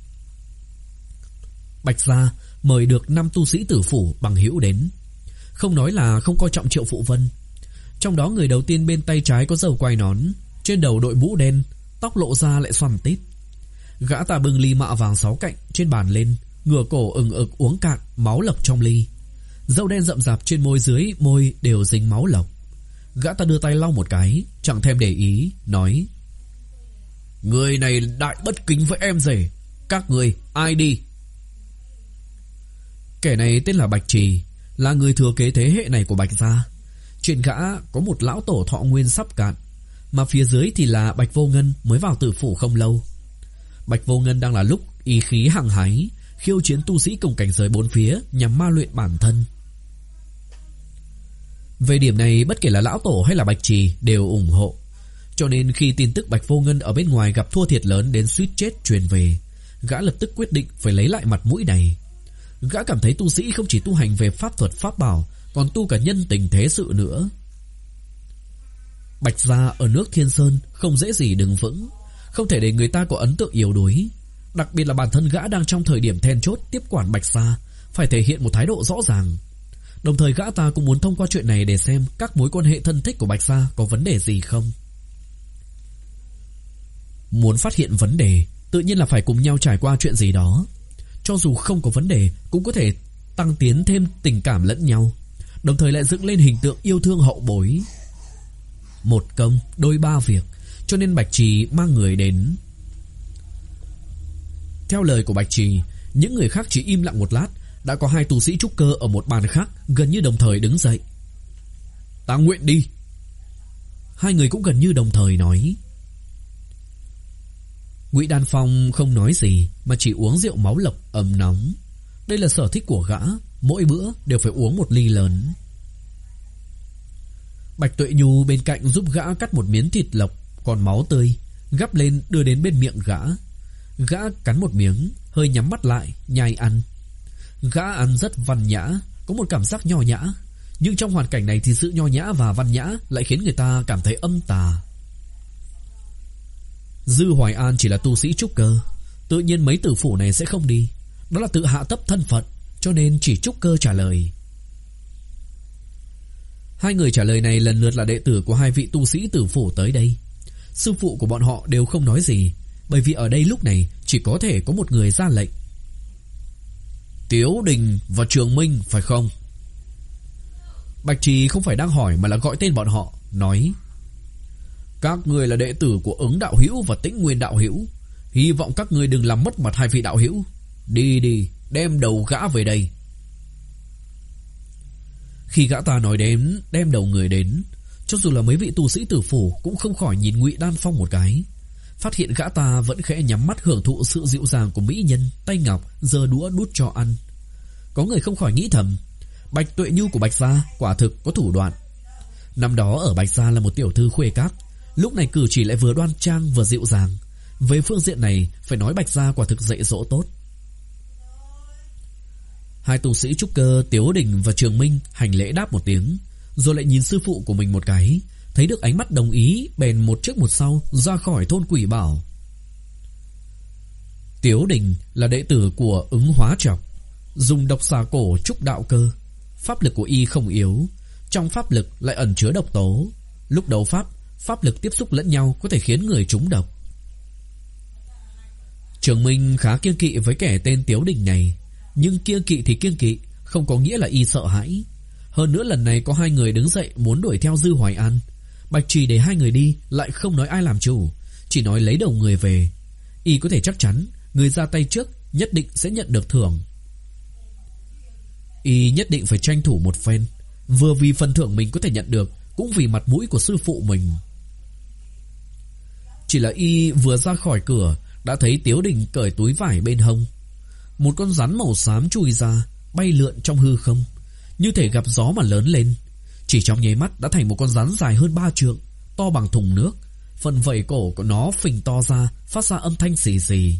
Speaker 1: Bạch gia mời được năm tu sĩ tử phủ bằng hữu đến. Không nói là không coi trọng Triệu Phụ Vân. Trong đó người đầu tiên bên tay trái có râu quai nón, trên đầu đội mũ đen, tóc lộ ra lại xoăn tít. Gã ta bưng ly mạ vàng sáu cạnh trên bàn lên, ngửa cổ ừng ực uống cạn máu lộc trong ly. Râu đen rậm rạp trên môi dưới môi đều dính máu lộc. Gã ta đưa tay lau một cái, chẳng thèm để ý, nói: Người này đại bất kính với em rể. Các người ai đi? Kẻ này tên là Bạch Trì, là người thừa kế thế hệ này của Bạch gia. Trên gã có một lão tổ thọ nguyên sắp cạn, mà phía dưới thì là Bạch Vô Ngân mới vào tử phủ không lâu. Bạch Vô Ngân đang là lúc ý khí hăng hái, khiêu chiến tu sĩ cùng cảnh giới bốn phía nhằm ma luyện bản thân. Về điểm này bất kể là lão tổ hay là Bạch Trì đều ủng hộ. Cho nên khi tin tức Bạch Vô Ngân ở bên ngoài gặp thua thiệt lớn đến suýt chết truyền về, gã lập tức quyết định phải lấy lại mặt mũi này. Gã cảm thấy tu sĩ không chỉ tu hành về pháp thuật pháp bảo, còn tu cả nhân tình thế sự nữa. Bạch gia ở nước Thiên Sơn không dễ gì đứng vững, không thể để người ta có ấn tượng yếu đuối. Đặc biệt là bản thân gã đang trong thời điểm then chốt tiếp quản Bạch gia, phải thể hiện một thái độ rõ ràng. Đồng thời gã ta cũng muốn thông qua chuyện này để xem các mối quan hệ thân thích của Bạch gia có vấn đề gì không. Muốn phát hiện vấn đề, tự nhiên là phải cùng nhau trải qua chuyện gì đó. Cho dù không có vấn đề, cũng có thể tăng tiến thêm tình cảm lẫn nhau, đồng thời lại dựng lên hình tượng yêu thương hậu bối. Một công đôi ba việc, cho nên Bạch Trì mang người đến. Theo lời của Bạch Trì, những người khác chỉ im lặng một lát, đã có hai tu sĩ trúc cơ ở một bàn khác gần như đồng thời đứng dậy. Ta nguyện đi. Hai người cũng gần như đồng thời nói. Ngụy Đan Phong không nói gì mà chỉ uống rượu máu lộc ấm nóng. Đây là sở thích của gã, mỗi bữa đều phải uống một ly lớn. Bạch Tuệ Nhu bên cạnh giúp gã cắt một miếng thịt lộc còn máu tươi, gắp lên đưa đến bên miệng gã. Gã cắn một miếng, hơi nhắm mắt lại, nhai ăn. Gã ăn rất văn nhã, có một cảm giác nho nhã. Nhưng trong hoàn cảnh này thì sự nho nhã và văn nhã lại khiến người ta cảm thấy âm tà. Dư Hoài An chỉ là tu sĩ trúc cơ, tự nhiên mấy tử phủ này sẽ không đi. Đó là tự hạ thấp thân phận, cho nên chỉ trúc cơ trả lời. Hai người trả lời này lần lượt là đệ tử của hai vị tu sĩ tử phủ tới đây. Sư phụ của bọn họ đều không nói gì, bởi vì ở đây lúc này chỉ có thể có một người ra lệnh. Tiếu Đình và Trường Minh phải không? Bạch Trì không phải đang hỏi mà là gọi tên bọn họ, nói: Các người là đệ tử của Ứng đạo hữu và Tĩnh Nguyên đạo hữu, hy vọng các người đừng làm mất mặt hai vị đạo hữu. Đi đi, đem đầu gã về đây. Khi gã ta nói đến đem đầu người đến, cho dù là mấy vị tu sĩ tử phủ cũng không khỏi nhìn Ngụy Đan Phong một cái. Phát hiện gã ta vẫn khẽ nhắm mắt hưởng thụ sự dịu dàng của mỹ nhân, tay ngọc giơ đũa đút cho ăn. Có người không khỏi nghĩ thầm, Bạch Tuệ Nhu của Bạch gia quả thực có thủ đoạn. Năm đó ở Bạch gia là một tiểu thư khuê các, lúc này cử chỉ lại vừa đoan trang vừa dịu dàng. Về phương diện này phải nói Bạch gia quả thực dạy dỗ tốt. Hai tu sĩ trúc cơ Tiếu Đình và Trường Minh hành lễ đáp một tiếng, rồi lại nhìn sư phụ của mình một cái, thấy được ánh mắt đồng ý, bèn một trước một sau ra khỏi thôn Quỷ Bảo. Tiếu Đình là đệ tử của Ứng Hóa Trọc, dùng độc xà cổ trúc đạo cơ. Pháp lực của y không yếu, trong pháp lực lại ẩn chứa độc tố. Lúc đấu pháp, pháp lực tiếp xúc lẫn nhau có thể khiến người trúng độc. Trường Minh khá kiêng kỵ với kẻ tên Tiếu Đình này, nhưng kiêng kỵ thì kiêng kỵ, không có nghĩa là y sợ hãi. Hơn nữa lần này có hai người đứng dậy muốn đuổi theo Dư Hoài An. Bạch Trì để hai người đi lại không nói ai làm chủ, chỉ nói lấy đầu người về. Y có thể chắc chắn người ra tay trước nhất định sẽ nhận được thưởng. Y nhất định phải tranh thủ một phen, vừa vì phần thưởng mình có thể nhận được, cũng vì mặt mũi của sư phụ mình. Chỉ là Y vừa ra khỏi cửa đã thấy Tiếu Đình cởi túi vải bên hông. Một con rắn màu xám chui ra, bay lượn trong hư không, như thể gặp gió mà lớn lên. Chỉ trong nháy mắt đã thành một con rắn dài hơn ba trượng, to bằng thùng nước. Phần vảy cổ của nó phình to ra, phát ra âm thanh xì xì.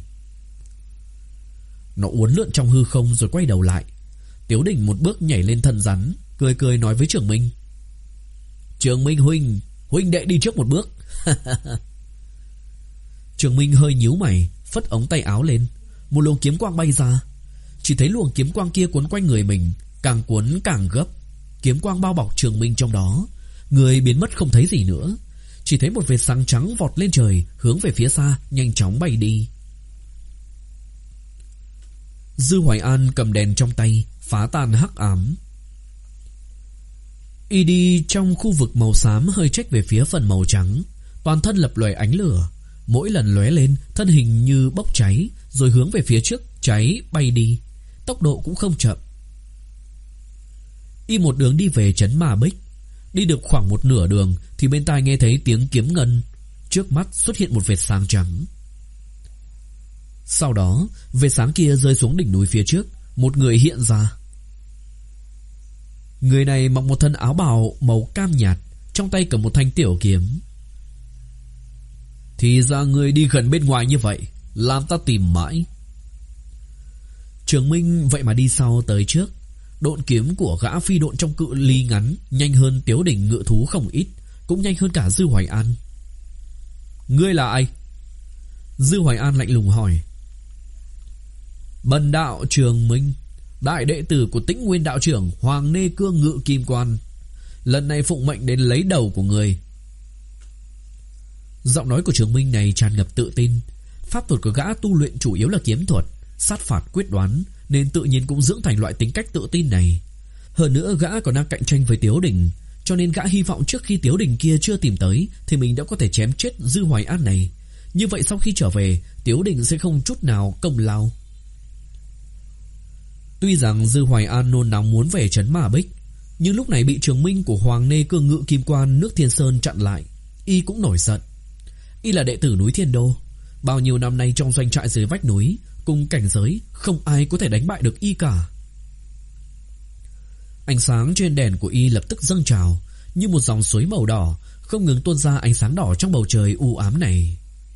Speaker 1: Nó uốn lượn trong hư không rồi quay đầu lại. Tiếu Đình một bước nhảy lên thân rắn, cười cười nói với Trường Minh: Trường Minh huynh, huynh đệ đi trước một bước. Trường Minh hơi nhíu mày, phất ống tay áo lên, một luồng kiếm quang bay ra. Chỉ thấy luồng kiếm quang kia cuốn quanh người mình, càng cuốn càng gấp. Kiếm quang bao bọc Trường Minh trong đó, người biến mất không thấy gì nữa. Chỉ thấy một vệt sáng trắng vọt lên trời, hướng về phía xa, nhanh chóng bay đi. Dư Hoài An cầm đèn trong tay, phá tan hắc ám. Y đi trong khu vực màu xám hơi chếch về phía phần màu trắng, toàn thân lập lòe ánh lửa. Mỗi lần lóe lên, thân hình như bốc cháy, rồi hướng về phía trước cháy bay đi. Tốc độ cũng không chậm. Y một đường đi về trấn Ma Bích. Đi được khoảng một nửa đường thì bên tai nghe thấy tiếng kiếm ngân. Trước mắt xuất hiện một vệt sáng trắng. Sau đó vệt sáng kia rơi xuống đỉnh núi phía trước. Một người hiện ra. Người này mặc một thân áo bào màu cam nhạt, trong tay cầm một thanh tiểu kiếm. Thì ra người đi gần bên ngoài như vậy, làm ta tìm mãi. Trường Minh vậy mà đi sau tới trước. Độn kiếm của gã phi độn trong cự ly ngắn, nhanh hơn Tiếu Đình ngự thú không ít, cũng nhanh hơn cả Dư Hoài An. Ngươi là ai? Dư Hoài An lạnh lùng hỏi. Bần đạo Trường Minh, đại đệ tử của Tĩnh Nguyên đạo trưởng Hoàng Nê Cương Ngự Kim Quan, lần này phụng mệnh đến lấy đầu của người. Giọng nói của Trường Minh này tràn ngập tự tin. Pháp thuật của gã tu luyện chủ yếu là kiếm thuật, sát phạt quyết đoán, nên tự nhiên cũng dưỡng thành loại tính cách tự tin này. Hơn nữa gã còn đang cạnh tranh với Tiếu Đình, cho nên gã hy vọng trước khi Tiếu Đình kia chưa tìm tới thì mình đã có thể chém chết Dư Hoài An này. Như vậy sau khi trở về, Tiếu Đình sẽ không chút nào công lao. Tuy rằng Dư Hoài An nôn nóng muốn về trấn Ma Bích, nhưng lúc này bị Trường Minh của Hoàng Nê Cương Ngự Kim Quan nước Thiên Sơn chặn lại. Y cũng nổi giận. Y là đệ tử núi Thiên Đô, bao nhiêu năm nay trong doanh trại dưới vách núi, cùng cảnh giới không ai có thể đánh bại được Y cả. Ánh sáng trên đèn của Y lập tức dâng trào, như một dòng suối màu đỏ, không ngừng tuôn ra ánh sáng đỏ trong bầu trời u ám này.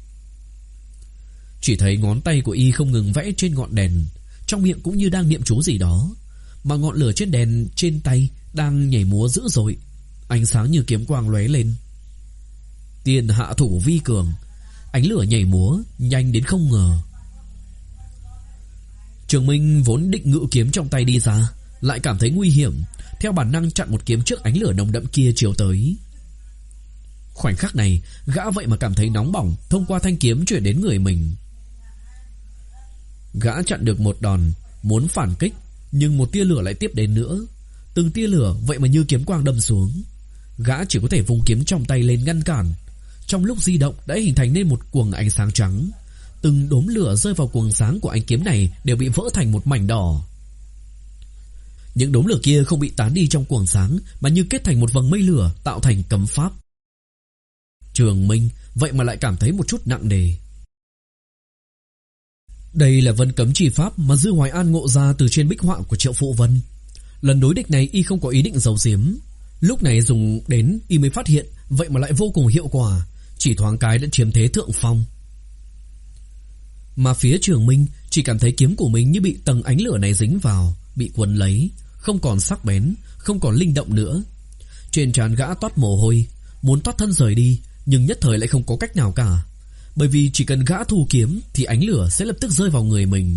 Speaker 1: Chỉ thấy ngón tay của Y không ngừng vẽ trên ngọn đèn, trong miệng cũng như đang niệm chú gì đó, mà ngọn lửa trên đèn trên tay đang nhảy múa dữ dội, ánh sáng như kiếm quang lóe lên. Tiền hạ thủ vi cường, ánh lửa nhảy múa nhanh đến không ngờ. Trường Minh vốn định ngự kiếm trong tay đi ra, lại cảm thấy nguy hiểm, theo bản năng chặn một kiếm trước ánh lửa nồng đậm kia chiếu tới. Khoảnh khắc này, gã vậy mà cảm thấy nóng bỏng thông qua thanh kiếm chuyển đến người mình. Gã chặn được một đòn, muốn phản kích, nhưng một tia lửa lại tiếp đến nữa. Từng tia lửa vậy mà như kiếm quang đâm xuống. Gã chỉ có thể vung kiếm trong tay lên ngăn cản. Trong lúc di động đã hình thành nên một quầng ánh sáng trắng. Từng đốm lửa rơi vào quầng sáng của ánh kiếm này đều bị vỡ thành một mảnh đỏ. Những đốm lửa kia không bị tán đi trong quầng sáng, mà như kết thành một vầng mây lửa tạo thành cấm pháp. Trường Minh vậy mà lại cảm thấy một chút nặng nề. Đây là vân cấm chỉ pháp mà Dư Hoài An ngộ ra từ trên bích họa của Triệu Phụ Vân. Lần đối địch này Y không có ý định giấu giếm, lúc này dùng đến Y mới phát hiện, vậy mà lại vô cùng hiệu quả, chỉ thoáng cái đã chiếm thế thượng phong. Mà phía Trường Minh chỉ cảm thấy kiếm của mình như bị tầng ánh lửa này dính vào, bị quấn lấy, không còn sắc bén, không còn linh động nữa. Trên trán gã toát mồ hôi, muốn thoát thân rời đi, nhưng nhất thời lại không có cách nào cả. Bởi vì chỉ cần gã thu kiếm thì ánh lửa sẽ lập tức rơi vào người mình.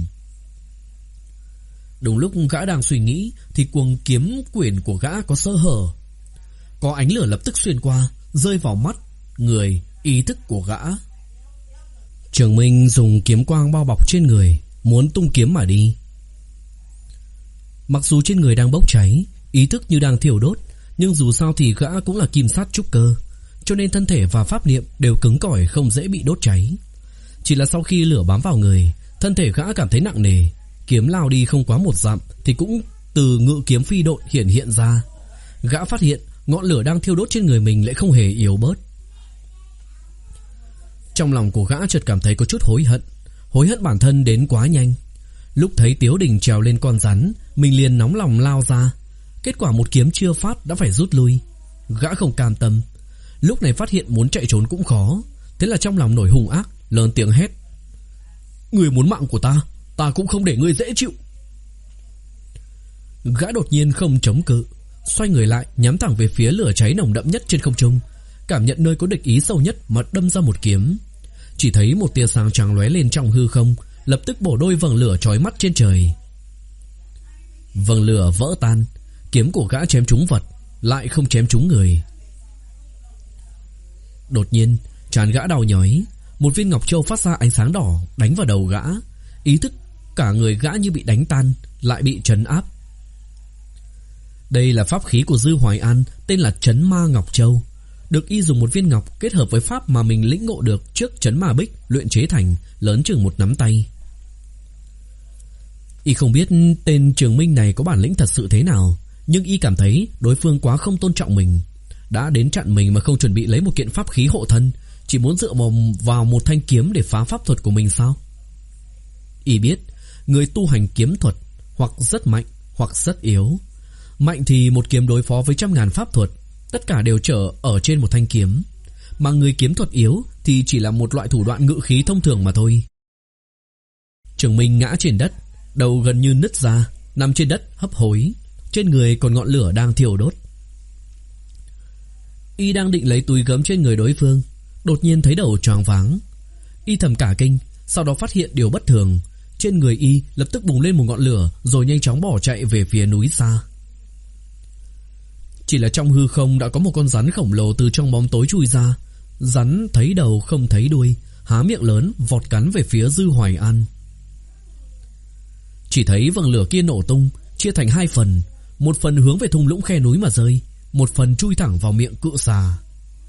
Speaker 1: Đúng lúc gã đang suy nghĩ thì cuồng kiếm quyển của gã có sơ hở. Có ánh lửa lập tức xuyên qua, rơi vào mắt, người, ý thức của gã. Trường Minh dùng kiếm quang bao bọc trên người, muốn tung kiếm mà đi. Mặc dù trên người đang bốc cháy, ý thức như đang thiêu đốt, nhưng dù sao thì gã cũng là kim sát trúc cơ. cho nên thân thể và pháp niệm đều cứng cỏi, không dễ bị đốt cháy. Chỉ là sau khi lửa bám vào người, thân thể gã cảm thấy nặng nề, kiếm lao đi không quá một dặm thì cũng từ ngự kiếm phi độn hiện hiện ra. Gã phát hiện ngọn lửa đang thiêu đốt trên người mình lại không hề yếu bớt. Trong lòng của gã chợt cảm thấy có chút hối hận, hối hận bản thân đến quá nhanh. Lúc thấy Tiếu Đình trèo lên con rắn, mình liền nóng lòng lao ra, kết quả một kiếm chưa phát đã phải rút lui. Gã không cam tâm, lúc này phát hiện muốn chạy trốn cũng khó, thế là trong lòng nổi hung ác, lớn tiếng hét: "Ngươi muốn mạng của ta, ta cũng không để ngươi dễ chịu." Gã đột nhiên không chống cự, xoay người lại nhắm thẳng về phía lửa cháy nồng đậm nhất trên không trung, cảm nhận nơi có địch ý sâu nhất mà đâm ra một kiếm. Chỉ thấy một tia sáng trắng lóe lên trong hư không, lập tức bổ đôi vầng lửa chói mắt trên trời. Vầng lửa vỡ tan, kiếm của gã chém trúng vật, lại không chém trúng người. Đột nhiên, trán gã đau nhói, một viên ngọc châu phát ra ánh sáng đỏ đánh vào đầu gã, ý thức cả người gã như bị đánh tan, lại bị trấn áp. Đây là pháp khí của Dư Hoài An, tên là Trấn Ma Ngọc Châu, được y dùng một viên ngọc kết hợp với pháp mà mình lĩnh ngộ được trước Trấn Ma Bích luyện chế thành, lớn chừng một nắm tay. Y không biết tên Trường Minh này có bản lĩnh thật sự thế nào, nhưng y cảm thấy đối phương quá không tôn trọng mình, đã đến chặn mình mà không chuẩn bị lấy một kiện pháp khí hộ thân, chỉ muốn dựa vào một thanh kiếm để phá pháp thuật của mình sao? Y biết người tu hành kiếm thuật hoặc rất mạnh hoặc rất yếu. Mạnh thì một kiếm đối phó với trăm ngàn pháp thuật, tất cả đều trở ở trên một thanh kiếm, mà người kiếm thuật yếu thì chỉ là một loại thủ đoạn ngự khí thông thường mà thôi. Trường Minh ngã trên đất, đầu gần như nứt ra, nằm trên đất hấp hối, trên người còn ngọn lửa đang thiêu đốt. Y đang định lấy túi gấm trên người đối phương, đột nhiên thấy đầu choáng váng. Y thầm cả kinh, sau đó phát hiện điều bất thường, trên người y lập tức bùng lên một ngọn lửa, rồi nhanh chóng bỏ chạy về phía núi xa. Chỉ là trong hư không đã có một con rắn khổng lồ từ trong bóng tối chui ra. Rắn thấy đầu không thấy đuôi, há miệng lớn vọt cắn về phía Dư Hoài An. Chỉ thấy vầng lửa kia nổ tung, chia thành hai phần, một phần hướng về thung lũng khe núi mà rơi, một phần chui thẳng vào miệng cự xà.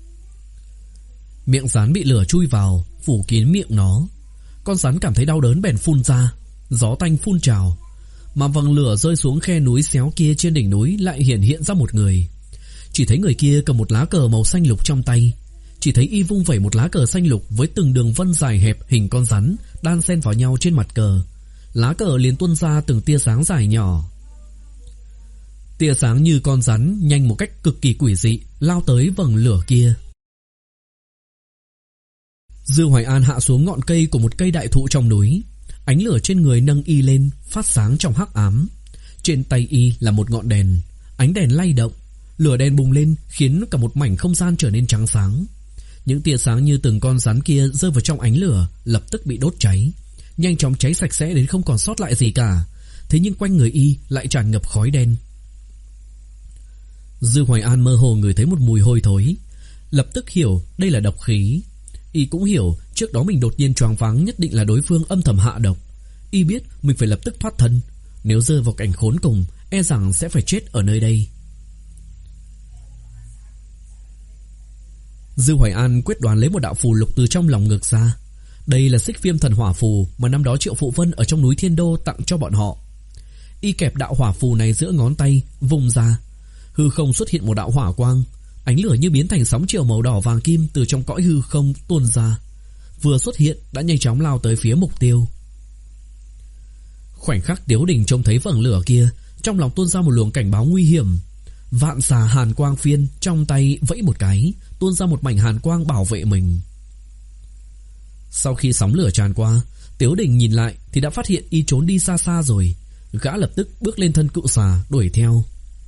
Speaker 1: Miệng rắn bị lửa chui vào, phủ kín miệng nó. Con rắn cảm thấy đau đớn bèn phun ra, gió tanh phun trào. Mà vầng lửa rơi xuống khe núi xéo kia, trên đỉnh núi lại hiện hiện ra một người. Chỉ thấy người kia cầm một lá cờ màu xanh lục trong tay. Chỉ thấy y vung vẩy một lá cờ xanh lục với từng đường vân dài hẹp hình con rắn đan xen vào nhau trên mặt cờ. Lá cờ liền tuôn ra từng tia sáng dài nhỏ. Tia sáng như con rắn nhanh một cách cực kỳ quỷ dị lao tới vầng lửa kia. Dư Hoài An hạ xuống ngọn cây của một cây đại thụ trong núi. Ánh lửa trên người nâng y lên, phát sáng trong hắc ám. Trên tay y là một ngọn đèn, ánh đèn lay động, lửa đèn bùng lên khiến cả một mảnh không gian trở nên trắng sáng. Những tia sáng như từng con rắn kia rơi vào trong ánh lửa, lập tức bị đốt cháy, nhanh chóng cháy sạch sẽ đến không còn sót lại gì cả. Thế nhưng quanh người y lại tràn ngập khói đen. Dư Hoài An mơ hồ ngửi thấy một mùi hôi thối, lập tức hiểu đây là độc khí. Y cũng hiểu trước đó mình đột nhiên choáng váng nhất định là đối phương âm thầm hạ độc. Y biết mình phải lập tức thoát thân, nếu rơi vào cảnh khốn cùng e rằng sẽ phải chết ở nơi đây. Dư Hoài An quyết đoán lấy một đạo phù lục từ trong lòng ngực ra. Đây là xích viêm thần hỏa phù mà năm đó Triệu Phụ Vân ở trong núi Thiên Đô tặng cho bọn họ. Y kẹp đạo hỏa phù này giữa ngón tay, vùng ra, hư không xuất hiện một đạo hỏa quang. Ánh lửa như biến thành sóng chiều màu đỏ vàng kim từ trong cõi hư không tuôn ra, vừa xuất hiện đã nhanh chóng lao tới phía mục tiêu. Khoảnh khắc Tiếu Đình trông thấy vầng lửa kia, trong lòng tuôn ra một luồng cảnh báo nguy hiểm. Vạn xà hàn quang phiên trong tay vẫy một cái, tuôn ra một mảnh hàn quang bảo vệ mình. Sau khi sóng lửa tràn qua, Tiếu Đình nhìn lại thì đã phát hiện y trốn đi xa xa rồi. Gã lập tức bước lên thân cự xà đuổi theo.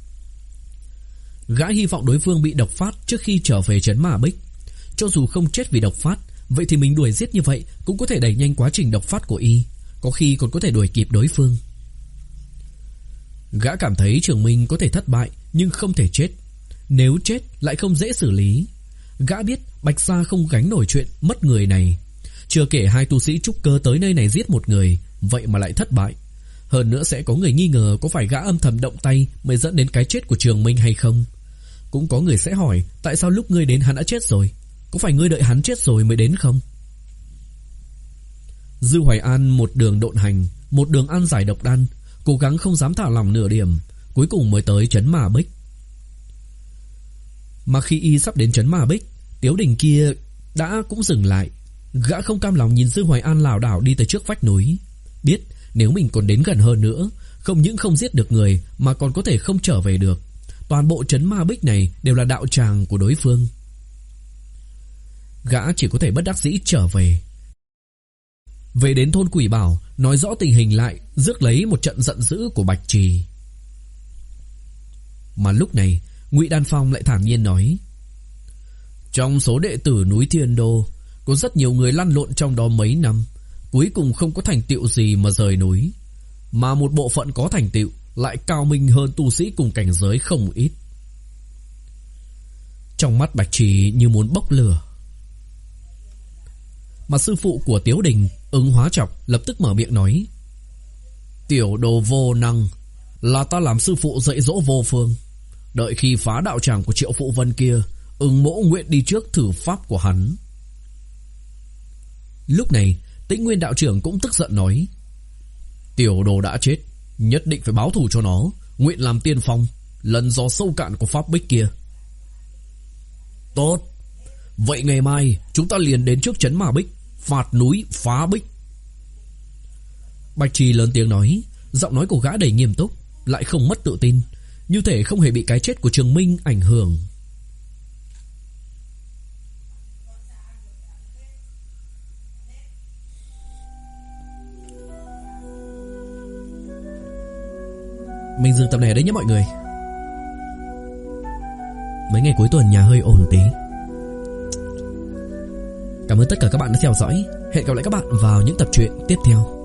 Speaker 1: Gã hy vọng đối phương bị độc phát trước khi trở về trấn Ma Bích. Cho dù không chết vì độc phát, vậy thì mình đuổi giết như vậy cũng có thể đẩy nhanh quá trình độc phát của y, có khi còn có thể đuổi kịp đối phương. Gã cảm thấy Trường Minh có thể thất bại nhưng không thể chết. Nếu chết lại không dễ xử lý. Gã biết Bạch Gia không gánh nổi chuyện mất người này. Chưa kể hai tu sĩ trúc cơ tới nơi này giết một người, vậy mà lại thất bại. Hơn nữa sẽ có người nghi ngờ có phải gã âm thầm động tay mới dẫn đến cái chết của Trường Minh hay không. Cũng có người sẽ hỏi, tại sao lúc ngươi đến hắn đã chết rồi? Có phải ngươi đợi hắn chết rồi mới đến không? Dư Hoài An một đường độn hành, một đường ăn giải độc đan, cố gắng không dám thả lòng nửa điểm, cuối cùng mới tới trấn Ma Bích. Mà khi y sắp đến trấn Ma Bích, Tiếu Đình kia đã cũng dừng lại. Gã không cam lòng nhìn Dư Hoài An lảo đảo đi tới trước vách núi, biết nếu mình còn đến gần hơn nữa, không những không giết được người mà còn có thể không trở về được. Toàn bộ trấn Ma Bích này đều là đạo tràng của đối phương. Gã chỉ có thể bất đắc dĩ trở về. Về đến thôn Quỷ Bảo, nói rõ tình hình lại, rước lấy một trận giận dữ của Bạch Trì. Mà lúc này, Ngụy Đan Phong lại thản nhiên nói: trong số đệ tử núi Thiên Đô, có rất nhiều người lăn lộn trong đó mấy năm, cuối cùng không có thành tựu gì mà rời núi. Mà một bộ phận có thành tựu lại cao minh hơn tu sĩ cùng cảnh giới không ít. Trong mắt Bạch Trì như muốn bốc lửa. Mà sư phụ của Tiếu Đình, Ứng Hóa Trọc, lập tức mở miệng nói: tiểu đồ vô năng, là ta làm sư phụ dạy dỗ vô phương. Đợi khi phá đạo tràng của Triệu Phụ Vân kia, Ứng mỗ nguyện đi trước thử pháp của hắn. Lúc này Tĩnh Nguyên đạo trưởng cũng tức giận nói: tiểu đồ đã chết, nhất định phải báo thù cho nó, nguyện làm tiên phong, lần dò sâu cạn của pháp bích kia. Tốt, vậy ngày mai chúng ta liền đến trước trấn Ma Bích, phạt núi phá bích. Bạch Trì lớn tiếng nói, giọng nói của gã đầy nghiêm túc, lại không mất tự tin, như thể không hề bị cái chết của Trường Minh ảnh hưởng. Mình dừng tập này ở đây nhé mọi người. Mấy ngày cuối tuần nhà hơi ồn tí. Cảm ơn tất cả các bạn đã theo dõi. Hẹn gặp lại các bạn vào những tập truyện tiếp theo.